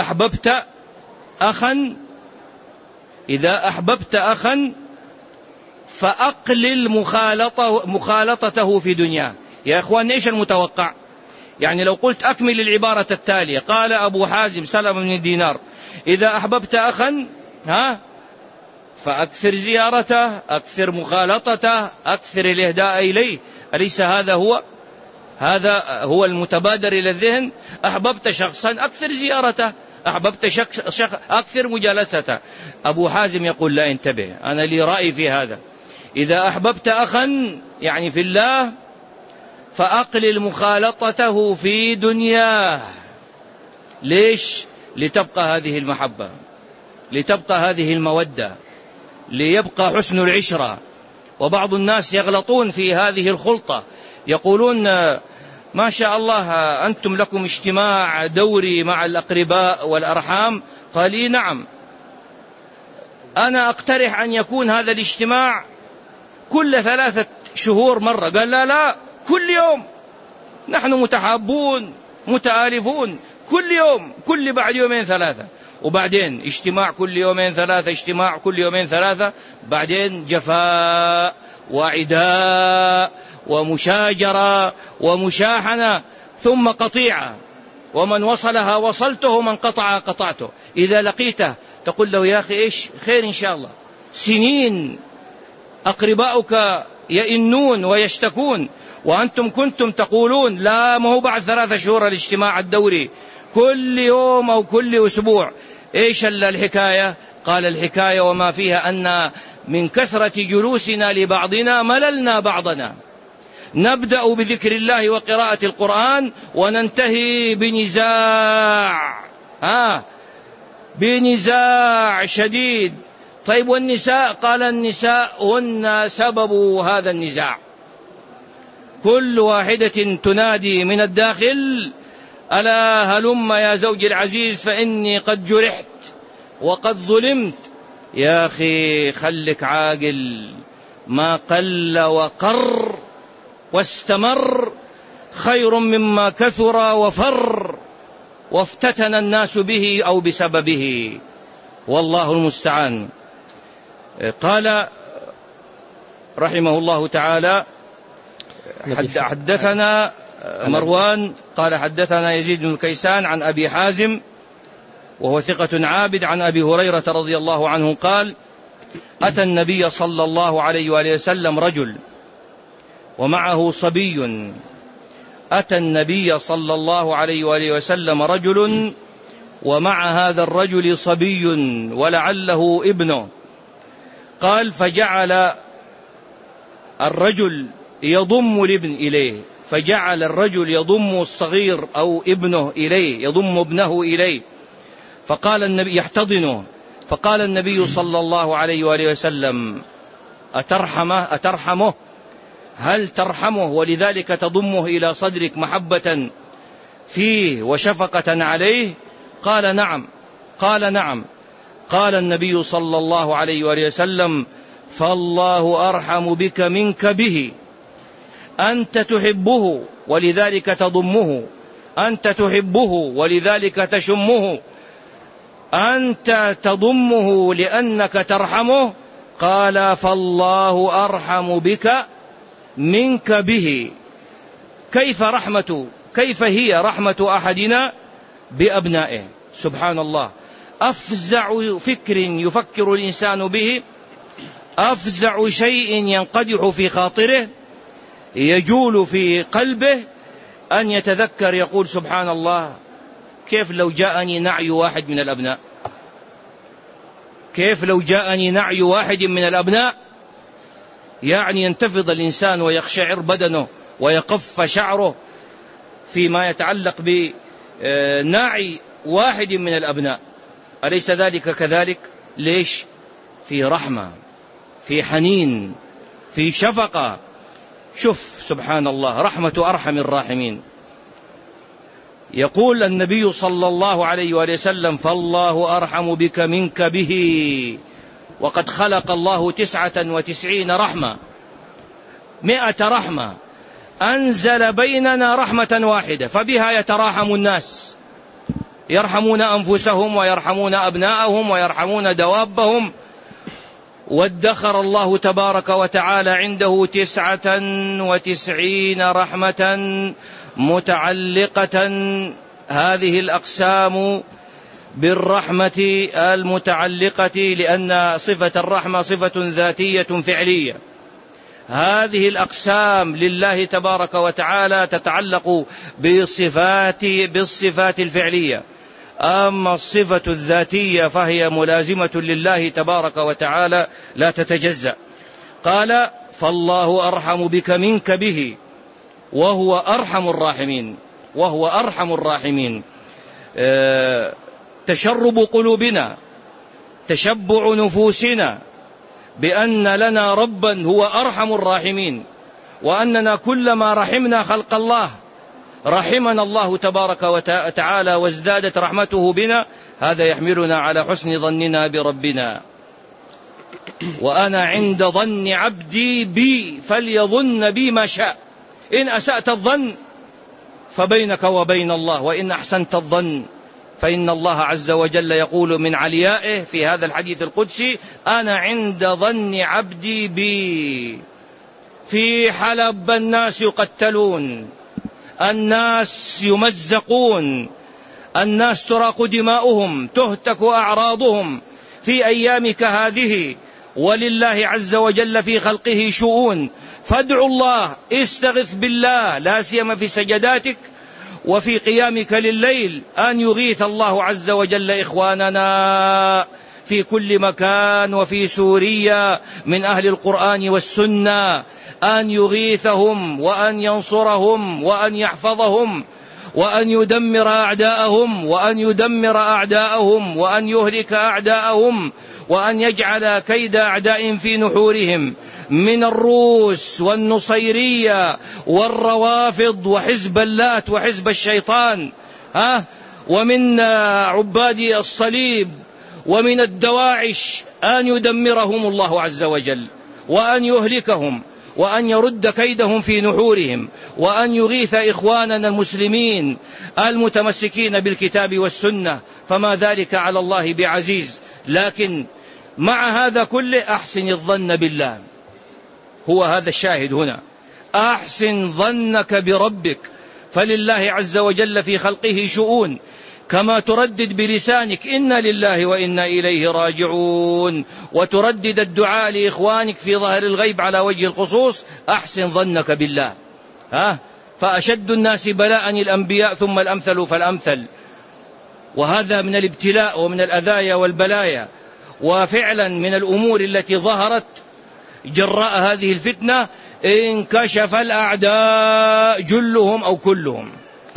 S1: أحببت أخا فأقلل مخالطته في دنياه. يا إخوان إيش المتوقع؟ يعني لو قلت أكمل العبارة التالية، قال أبو حازم سلم بن دينار إذا أحببت أخا فأكثر زيارته، أكثر مخالطته، أكثر الإهداء إليه. أليس هذا هو المتبادر إلى الذهن؟ أحببت شخصا أكثر زيارته، أحببت شخص أكثر مجالسته. أبو حازم يقول لا، انتبه، أنا لي رأي في هذا. إذا أحببت أخا يعني في الله فأقلل مخالطته في دنياه. ليش؟ لتبقى هذه المحبة، لتبقى هذه المودة، ليبقى حسن العشرة. وبعض الناس يغلطون في هذه الخلطة، يقولون ما شاء الله أنتم لكم اجتماع دوري مع الأقرباء والأرحام. قال لي نعم، أنا أقترح أن يكون هذا الاجتماع كل 3 شهور مرة. قال لا، كل يوم، نحن متحابون متآلفون، كل يوم، كل بعد 2-3. وبعدين اجتماع كل 2-3، اجتماع كل 2-3، بعدين جفاء وعداء ومشاجرة ومشاحنة، ثم قطيعة. ومن وصلها وصلته، ومن قطعها قطعته. إذا لقيته تقول له يا أخي إيش خير إن شاء الله، سنين أقرباؤك يئنون ويشتكون وأنتم كنتم تقولون لا، ما هو بعد 3 شهور الاجتماع الدوري كل يوم أو كل أسبوع. إيش الحكاية؟ قال الحكاية وما فيها أن من كثرة جلوسنا لبعضنا مللنا بعضنا، نبدأ بذكر الله وقراءة القرآن وننتهي بنزاع شديد. طيب والنساء؟ قال النساء هن سبب هذا النزاع، كل واحدة تنادي من الداخل ألا هلم يا زوجي العزيز فإني قد جرحت وقد ظلمت. يا أخي خلك عاقل، ما قل وقر واستمر خير مما كثر وفر وافتتن الناس به أو بسببه، والله المستعان. قال رحمه الله تعالى حدثنا مروان قال حدثنا يزيد بن كيسان عن أبي حازم وهو ثقة عابد عن أبي هريرة رضي الله عنه قال أتى النبي صلى الله عليه وآله وسلم رجل ومعه صبي. أتى النبي صلى الله عليه وآله وسلم رجل ومع هذا الرجل صبي ولعله ابنه. قال فجعل الرجل يضم الابن إليه، فجعل الرجل يضم الصغير أو ابنه إليه، يضم ابنه إليه، فقال النبي يحتضنه، فقال النبي صلى الله عليه وآله وسلم أترحمه؟ هل ترحمه ولذلك تضمه إلى صدرك محبة فيه وشفقة عليه؟ قال نعم. قال نعم. قال النبي صلى الله عليه وآله وسلم فالله أرحم بك منك به، أنت تحبه ولذلك تضمه، أنت تحبه ولذلك تشمه، أنت تضمه لأنك ترحمه. قال فالله أرحم بك منك به. كيف هي رحمة أحدنا بأبنائه؟ سبحان الله، أفزع فكر يفكر الإنسان به، أفزع شيء ينقدح في خاطره يجول في قلبه أن يتذكر يقول سبحان الله، كيف لو جاءني نعي واحد من الأبناء، كيف لو جاءني نعي واحد من الأبناء. يعني ينتفض الإنسان ويخشعر بدنه ويقف شعره فيما يتعلق بنعي واحد من الأبناء. أليس ذلك كذلك؟ ليش؟ في رحمة، في حنين، في شفقة. شوف سبحان الله، رحمة أرحم الراحمين. يقول النبي صلى الله عليه وآله وسلم فالله أرحم بك منك به، وقد خلق الله 99 رحمة، 100 رحمة، أنزل بيننا رحمة واحدة فبها يتراحم الناس، يرحمون أنفسهم ويرحمون أبناءهم ويرحمون دوابهم. وادخر الله تبارك وتعالى عنده 99 رحمة متعلقة، هذه الأقسام بالرحمة المتعلقة، لأن صفة الرحمة صفة ذاتية فعلية. هذه الأقسام لله تبارك وتعالى تتعلق بالصفات الفعلية، أما الصفة الذاتية فهي ملازمة لله تبارك وتعالى لا تتجزأ. قال فالله أرحم بك منك به وهو أرحم الراحمين، وهو أرحم الراحمين. تشرب قلوبنا، تشبع نفوسنا بأن لنا ربا هو أرحم الراحمين، وأننا كلما رحمنا خلق الله رحمنا الله تبارك وتعالى وازدادت رحمته بنا. هذا يحملنا على حسن ظننا بربنا. وأنا عند ظن عبدي بي فليظن بي ما شاء، إن أسأت الظن فبينك وبين الله، وإن أحسنت الظن فإن الله عز وجل يقول من عليائه في هذا الحديث القدسي أنا عند ظن عبدي بي. في حلب الناس يقتلون، الناس يمزقون، الناس تراق دماؤهم، تهتك أعراضهم في أيامك هذه، ولله عز وجل في خلقه شؤون، فادعوا الله، استغث بالله، لا سيما في سجداتك وفي قيامك لليل، أن يغيث الله عز وجل إخواننا في كل مكان وفي سوريا من أهل القرآن والسنة، أن يغيثهم وأن ينصرهم وأن يحفظهم وأن يدمر أعداءهم وأن يهلك أعداءهم وأن يجعل كيد أعداء في نحورهم من الروس والنصيرية والروافض وحزب اللات وحزب الشيطان، ومن عباد الصليب ومن الدواعش، أن يدمرهم الله عز وجل وأن يهلكهم وأن يرد كيدهم في نحورهم، وأن يغيث إخواننا المسلمين المتمسكين بالكتاب والسنة، فما ذلك على الله بعزيز. لكن مع هذا كله أحسن الظن بالله، هو هذا الشاهد هنا، أحسن ظنك بربك، فلله عز وجل في خلقه شؤون، كما تردد بلسانك إنا لله وإنا إليه راجعون، وتردد الدعاء لإخوانك في ظهر الغيب على وجه الخصوص، أحسن ظنك بالله. فأشد الناس بلاء الأنبياء ثم الأمثل فالأمثل، وهذا من الابتلاء ومن الأذايا والبلايا. وفعلا من الأمور التي ظهرت جراء هذه الفتنة انكشف الأعداء جلهم أو كلهم،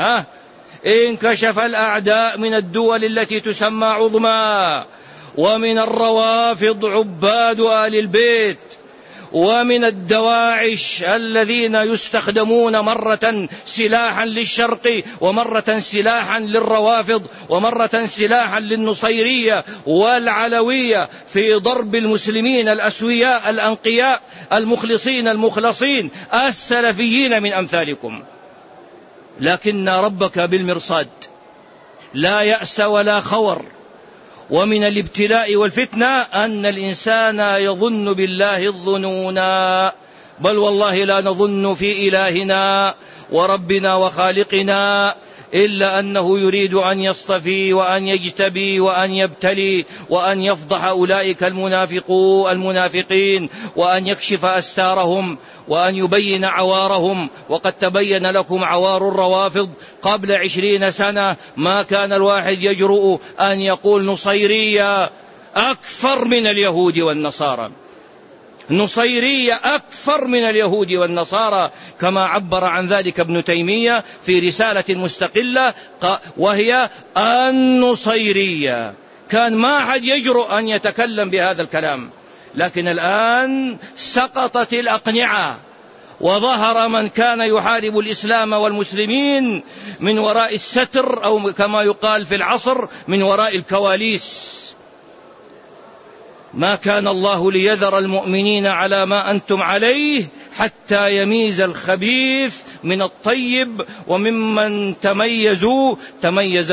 S1: انكشف الأعداء من الدول التي تسمى عظمى، ومن الروافض عباد آل البيت، ومن الدواعش الذين يستخدمون مرة سلاحا للشرق ومرة سلاحا للروافض ومرة سلاحا للنصيرية والعلوية في ضرب المسلمين الأسوياء الأنقياء المخلصين المخلصين السلفيين من أمثالكم. لكن ربك بالمرصاد، لا يأس ولا خور. ومن الابتلاء والفتنة أن الإنسان يظن بالله الظنونا، بل والله لا نظن في إلهنا وربنا وخالقنا إلا أنه يريد أن يصطفي وأن يجتبي وأن يبتلي وأن يفضح أولئك المنافقين وأن يكشف أستارهم وأن يبين عوارهم. وقد تبين لكم عوار الروافض قبل 20 سنة، ما كان الواحد يجرؤ أن يقول نصيرية أكثر من اليهود والنصارى، نصيرية أكثر من اليهود والنصارى، كما عبر عن ذلك ابن تيمية في رسالة مستقلة وهي النصيرية. كان ما أحد يجرؤ أن يتكلم بهذا الكلام، لكن الآن سقطت الأقنعة وظهر من كان يحارب الإسلام والمسلمين من وراء الستر، أو كما يقال في العصر من وراء الكواليس. ما كان الله ليذر المؤمنين على ما أنتم عليه حتى يميز الخبيث من الطيب، وممن تميزوا تميز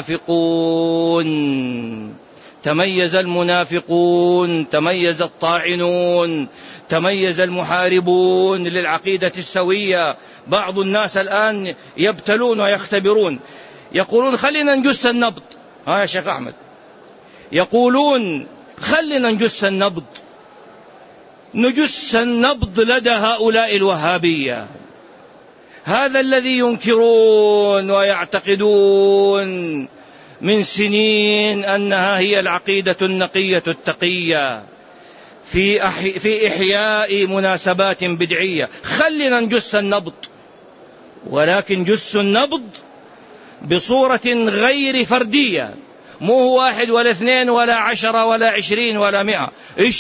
S1: المنافقون، تميز الطاعنون، تميز المحاربون للعقيدة السوية. بعض الناس الآن يبتلون ويختبرون، يقولون خلينا نجس النبض. يا شيخ أحمد، يقولون خلينا نجس النبض لدى هؤلاء الوهابية، هذا الذي ينكرون ويعتقدون من سنين أنها هي العقيدة النقية التقية في إحياء مناسبات بدعية. خلينا نجس النبض، ولكن جس النبض بصورة غير فردية، مو 1 ولا 2 ولا 10 ولا 20 ولا 100.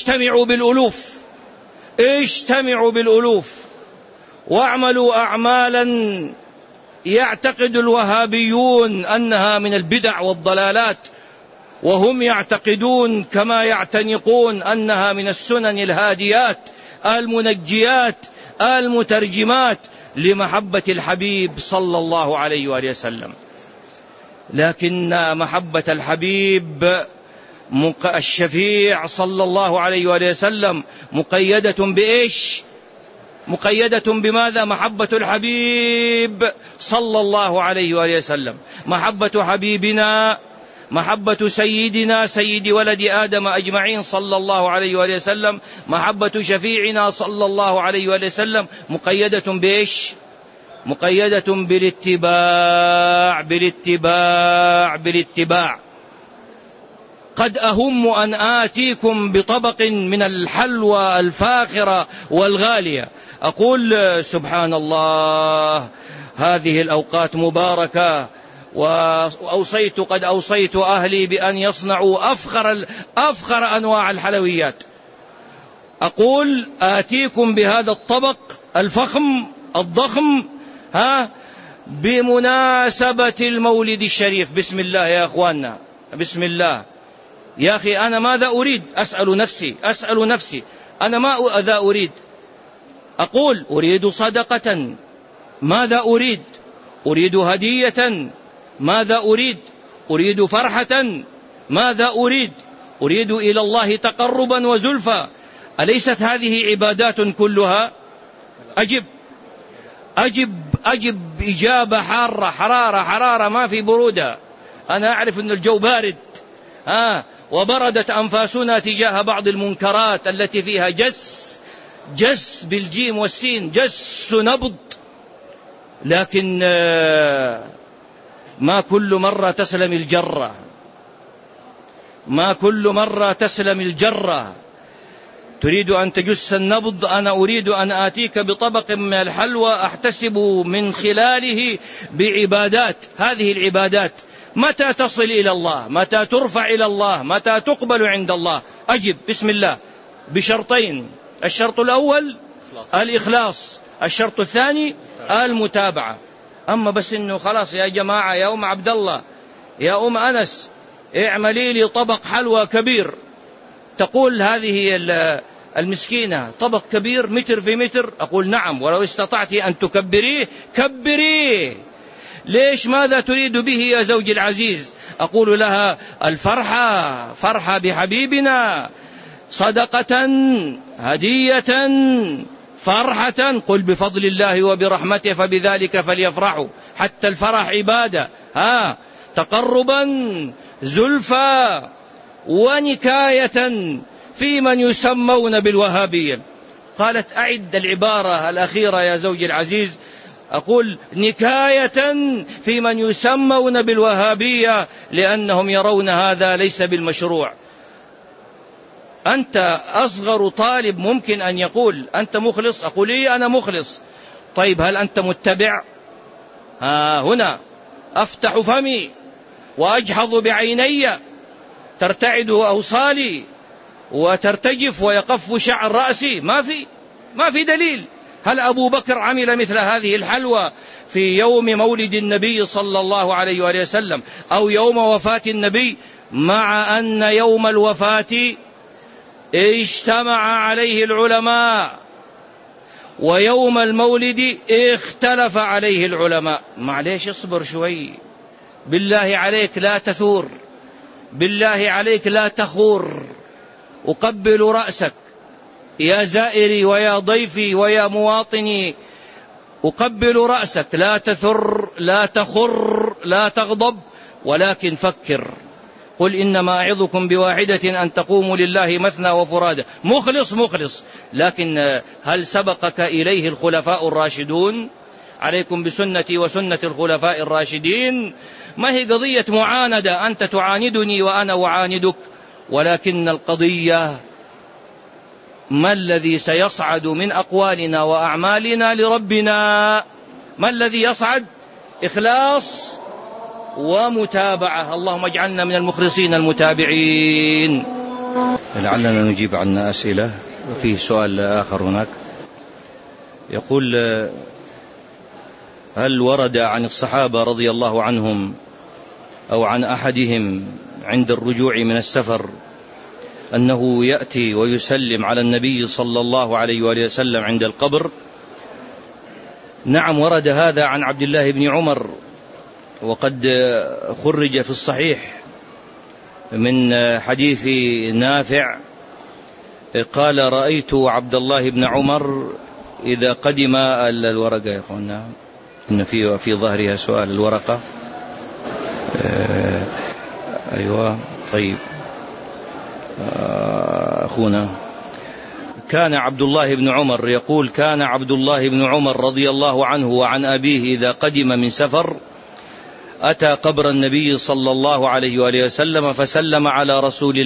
S1: اجتمعوا بالألوف واعملوا أعمالا يعتقد الوهابيون أنها من البدع والضلالات، وهم يعتقدون كما يعتنقون أنها من السنن الهاديات المنجيات المترجمات لمحبة الحبيب صلى الله عليه وآله وسلم. لكن محبة الحبيب الشفيع صلى الله عليه وآله وسلم مقيدة بإيش؟ مقيدة بماذا؟ محبة الحبيب صلى الله عليه وآله وسلم. محبة حبيبنا محبة سيدنا سيد ولد آدم أجمعين صلى الله عليه وآله وسلم، محبة شفيعنا صلى الله عليه وآله وسلم مقيدة بإيش؟ مقيدة بالاتباع بالاتباع بالاتباع. قد أهم أن آتيكم بطبق من الحلوى الفاخرة والغالية. أقول سبحان الله، هذه الأوقات مباركة، قد أوصيت أهلي بأن يصنعوا أفخر أنواع الحلويات. أقول آتيكم بهذا الطبق الفخم الضخم بمناسبة المولد الشريف. بسم الله يا أخواننا، بسم الله. يا أخي أنا ماذا أريد؟ أسأل نفسي أنا ماذا أريد؟ أقول أريد صدقة. ماذا أريد؟ أريد هدية. ماذا أريد؟ أريد فرحة. ماذا أريد؟ أريد إلى الله تقربا وزلفا. أليست هذه عبادات كلها؟ أجب إجابة حارة، حرارة ما في برودة. أنا أعرف أن الجو بارد وبردت أنفاسنا تجاه بعض المنكرات التي فيها جس بالجيم والسين، جس نبض. لكن ما كل مرة تسلم الجرة، ما كل مرة تسلم الجرة. تريد أن تجس النبض، أنا أريد أن آتيك بطبق من الحلوى أحتسب من خلاله بعبادات. هذه العبادات متى تصل إلى الله؟ متى ترفع إلى الله؟ متى تقبل عند الله؟ أجب بسم الله بشرطين: الشرط الأول الإخلاص، الشرط الثاني المتابعة. أما بس إنه خلاص يا جماعة، يا أم عبد الله، يا أم أنس، اعملي لي طبق حلوى كبير. تقول هذه المسكينة طبق كبير متر في متر. أقول نعم، ولو استطعت أن تكبريه كبريه. ليش؟ ماذا تريد به يا زوجي العزيز؟ أقول لها الفرحة، فرحة بحبيبنا، صدقة، هدية، فرحة. قل بفضل الله وبرحمته فبذلك فليفرحوا. حتى الفرح عبادة. تقربا، زلفا، ونكاية في من يسمون بالوهابية. قالت أعد العبارة الأخيرة يا زوجي العزيز. أقول نكاية في من يسمون بالوهابية لأنهم يرون هذا ليس بالمشروع. أنت أصغر طالب ممكن أن يقول أنت مخلص. أقول إيه أنا مخلص. طيب هل أنت متبع؟ هنا أفتح فمي وأجحظ بعيني، ترتعد أوصالي وترتجف ويقف شعر رأسي. ما في دليل. هل أبو بكر عمل مثل هذه الحلوى في يوم مولد النبي صلى الله عليه وآله وسلم أو يوم وفاة النبي؟ مع أن يوم الوفاة اجتمع عليه العلماء ويوم المولد اختلف عليه العلماء. معليش اصبر شوي، بالله عليك لا تثور، بالله عليك لا تخور. أقبل رأسك يا زائري ويا ضيفي ويا مواطني، أقبل رأسك. لا تثر، لا تخر، لا تغضب، ولكن فكر. قل إنما أعظكم بواحدة أن تقوموا لله مثنى وفرادى. مخلص، لكن هل سبقك إليه الخلفاء الراشدون؟ عليكم بسنتي وسنة الخلفاء الراشدين. ما هي قضية معاندة، أنت تعاندني وأنا أعاندك، ولكن القضية ما الذي سيصعد من أقوالنا وأعمالنا لربنا؟ ما الذي يصعد؟ إخلاص ومتابعة. اللهم اجعلنا من المخلصين المتابعين.
S3: لعلنا نجيب عن أسئلة. وفيه سؤال آخر هناك يقول: هل ورد عن الصحابة رضي الله عنهم أو عن أحدهم عند الرجوع من السفر أنه يأتي ويسلم على النبي صلى الله عليه وآله وسلم عند القبر؟ نعم، ورد هذا عن عبد الله بن عمر، وقد خرج في الصحيح من حديث نافع قال: رأيت عبد الله بن عمر إذا قدم الورقة. يا أخوانا إن في ظهرها سؤال الورقة. أيوة طيب. أخونا كان عبد الله بن عمر يقول: كان عبد الله بن عمر رضي الله عنه وعن أبيه إذا قدم من سفر أتى قبر النبي صلى الله عليه وآله وسلم فسلم على رسول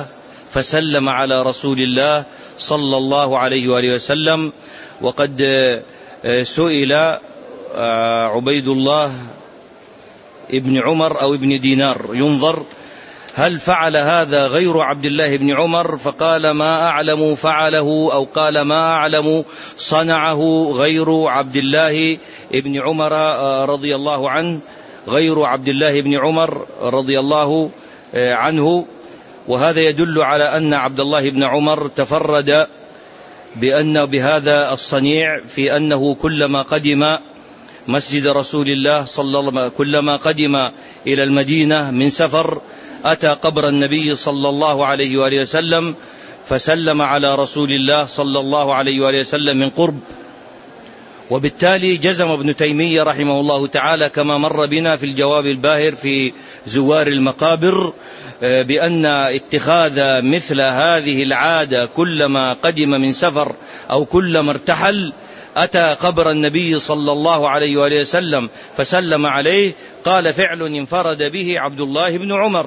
S3: الله صلى الله عليه وآله وسلم. وقد سئل عبيد الله ابن عمر أو ابن دينار ينظر هل فعل هذا غير عبد الله بن عمر، فقال: ما أعلم فعله، أو قال: ما أعلم صنعه غير عبد الله بن عمر رضي الله عنه، غير عبد الله بن عمر رضي الله عنه. وهذا يدل على أن عبد الله بن عمر تفرد بهذا الصنيع، في أنه كلما قدم مسجد رسول الله كلما قدم إلى المدينة من سفر أتى قبر النبي صلى الله عليه وآله وسلم فسلم على رسول الله صلى الله عليه وآله وسلم من قرب. وبالتالي جزم ابن تيمية رحمه الله تعالى كما مر بنا في الجواب الباهر في زوار المقابر بأن اتخاذ مثل هذه العادة كلما قدم من سفر أو كلما ارتحل أتى قبر النبي صلى الله عليه وآله وسلم فسلم عليه، قال: فعل انفرد به عبد الله بن عمر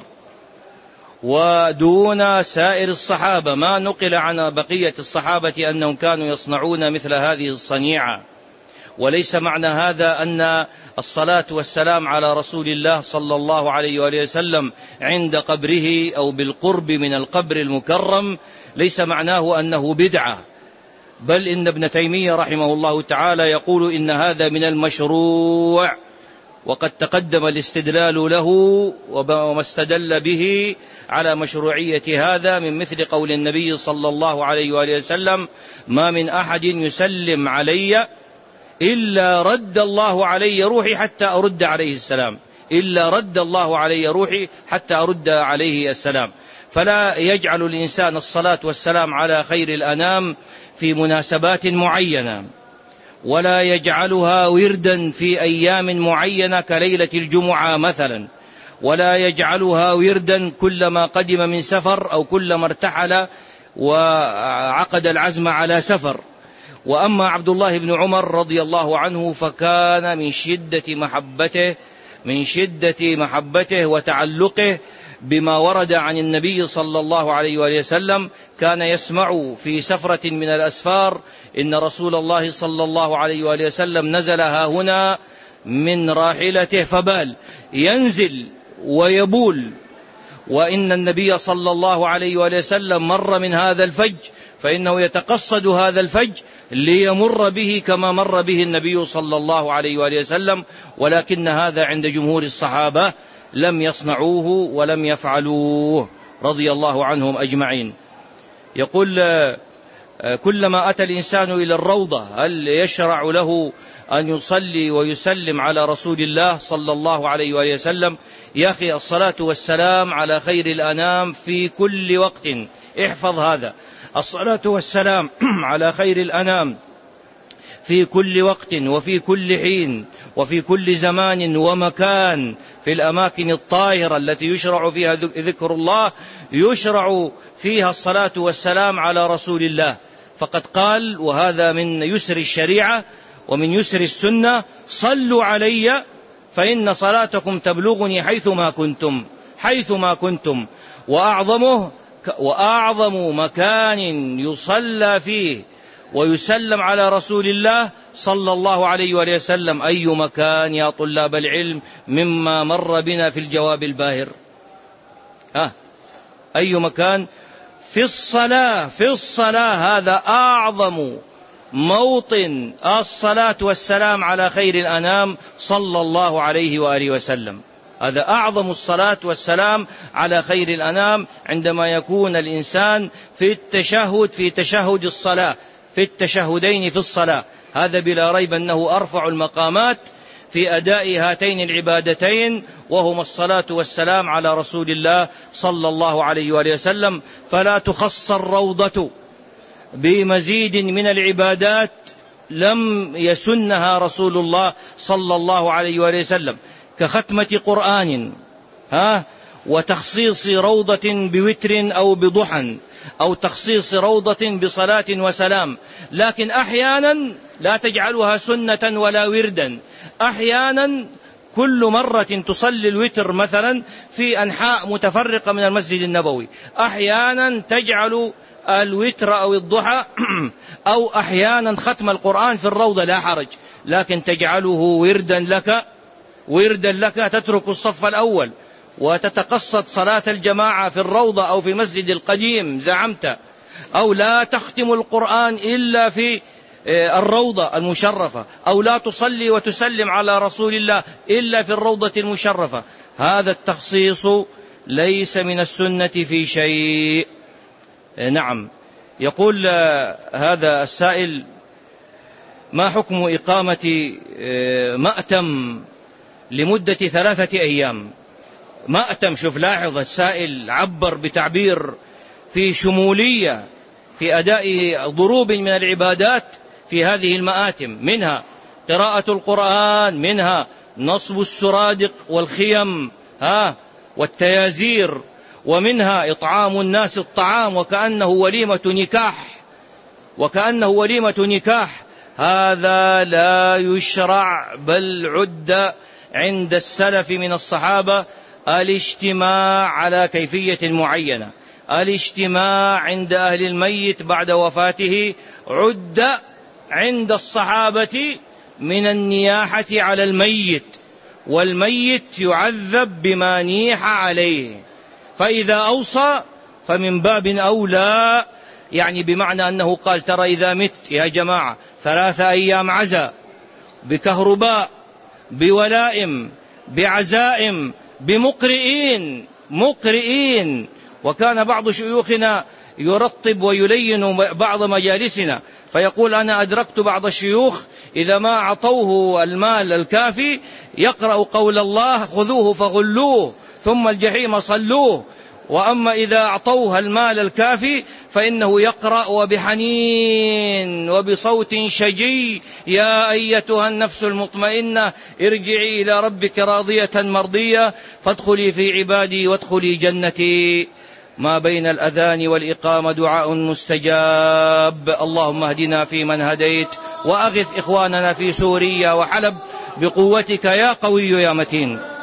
S3: ودون سائر الصحابة، ما نقل عن بقية الصحابة أنهم كانوا يصنعون مثل هذه الصنيعة. وليس معنى هذا أن الصلاة والسلام على رسول الله صلى الله عليه وآله وسلم عند قبره أو بالقرب من القبر المكرم ليس معناه أنه بدعة، بل إن ابن تيمية رحمه الله تعالى يقول إن هذا من المشروع، وقد تقدم الاستدلال له وما استدل به على مشروعية هذا من مثل قول النبي صلى الله عليه وآله وسلم: ما من أحد يسلم علي إلا رد الله علي روحي حتى أرد عليه السلام، إلا رد الله علي روحي حتى أرد عليه السلام. فلا يجعل الإنسان الصلاة والسلام على خير الأنام في مناسبات معينة، ولا يجعلها وردا في أيام معينة كليلة الجمعة مثلا، ولا يجعلها وردا كلما قدم من سفر أو كلما ارتحل وعقد العزم على سفر. وأما عبد الله بن عمر رضي الله عنه فكان من شدة محبته وتعلقه بما ورد عن النبي صلى الله عليه وآله وسلم، كان يسمع في سفرة من الأسفار إن رسول الله صلى الله عليه وآله وسلم نزل هنا من راحلته فبال، ينزل ويبول، وإن النبي صلى الله عليه وآله وسلم مر من هذا الفج فإنه يتقصد هذا الفج ليمر به كما مر به النبي صلى الله عليه وآله وسلم، ولكن هذا عند جمهور الصحابة لم يصنعوه ولم يفعلوه رضي الله عنهم أجمعين. يقول: كلما أتى الإنسان إلى الروضة هل يشرع له أن يصلي ويسلم على رسول الله صلى الله عليه وآله وسلم؟ يا أخي، الصلاة والسلام على خير الأنام في كل وقت، احفظ هذا، الصلاة والسلام على خير الأنام في كل وقت وفي كل حين وفي كل زمان ومكان، في الأماكن الطاهرة التي يشرع فيها ذكر الله يشرع فيها الصلاة والسلام على رسول الله. فقد قال، وهذا من يسر الشريعة ومن يسر السنة: صلوا علي فإن صلاتكم تبلغني حيثما كنتم. وأعظم مكان يصلى فيه ويسلم على رسول الله صلى الله عليه وآله وسلم أي مكان يا طلاب العلم مما مر بنا في الجواب الباهر؟ أي مكان؟ في الصلاة هذا أعظم موطن الصلاة والسلام على خير الأنام صلى الله عليه وآله وسلم. هذا أعظم الصلاة والسلام على خير الأنام عندما يكون الإنسان في تشهد الصلاة، في التشهدين في الصلاة، هذا بلا ريب أنه أرفع المقامات في أداء هاتين العبادتين، وهما الصلاة والسلام على رسول الله صلى الله عليه وآله وسلم. فلا تخص الروضة بمزيد من العبادات لم يسنها رسول الله صلى الله عليه وآله وسلم، كختمة قرآن وتخصيص روضة بوتر أو بضحى أو تخصيص روضة بصلاة وسلام، لكن أحيانا لا تجعلها سنة ولا وردا. أحيانا كل مرة تصلي الوتر مثلا في أنحاء متفرقة من المسجد النبوي، أحيانا تجعل الوتر أو الضحى أو أحيانا ختم القرآن في الروضة لا حرج، لكن تجعله وردا لك تترك الصف الأول وتتقصد صلاة الجماعة في الروضة أو في مسجد القديم زعمت، أو لا تختم القرآن إلا في الروضة المشرفة، أو لا تصلي وتسلم على رسول الله إلا في الروضة المشرفة. هذا التخصيص ليس من السنة في شيء. نعم. يقول هذا السائل: ما حكم إقامة مأتم لمدة 3 أيام؟ مأتم، شوف لاحظ السائل عبر بتعبير في شمولية في أداء ضروب من العبادات في هذه المآتم، منها قراءة القرآن، منها نصب السرادق والخيم والتيازير، ومنها إطعام الناس الطعام وكأنه وليمة نكاح. هذا لا يشرع، بل عد عند السلف من الصحابة الاجتماع على كيفية معينة. الاجتماع عند أهل الميت بعد وفاته عد عند الصحابة من النياحة على الميت، والميت يعذب بما نيح عليه، فإذا أوصى فمن باب أولى، يعني بمعنى أنه قال: ترى إذا مت يا جماعة 3 أيام عزاء بكهرباء بولائم بعزائم بمقرئين. وكان بعض شيوخنا يرطب ويلين بعض مجالسنا، فيقول: أنا أدركت بعض الشيوخ إذا ما أعطوه المال الكافي يقرأ قول الله: خذوه فغلوه ثم الجحيم صلوه. وأما إذا أعطوه المال الكافي فإنه يقرأ وبحنين وبصوت شجي: يا أيتها النفس المطمئنة ارجعي إلى ربك راضية مرضية فادخلي في عبادي وادخلي جنتي. ما بين الأذان والإقامة دعاء مستجاب. اللهم اهدنا فيمن هديت، وأغث إخواننا في سوريا وحلب بقوتك يا قوي يا متين.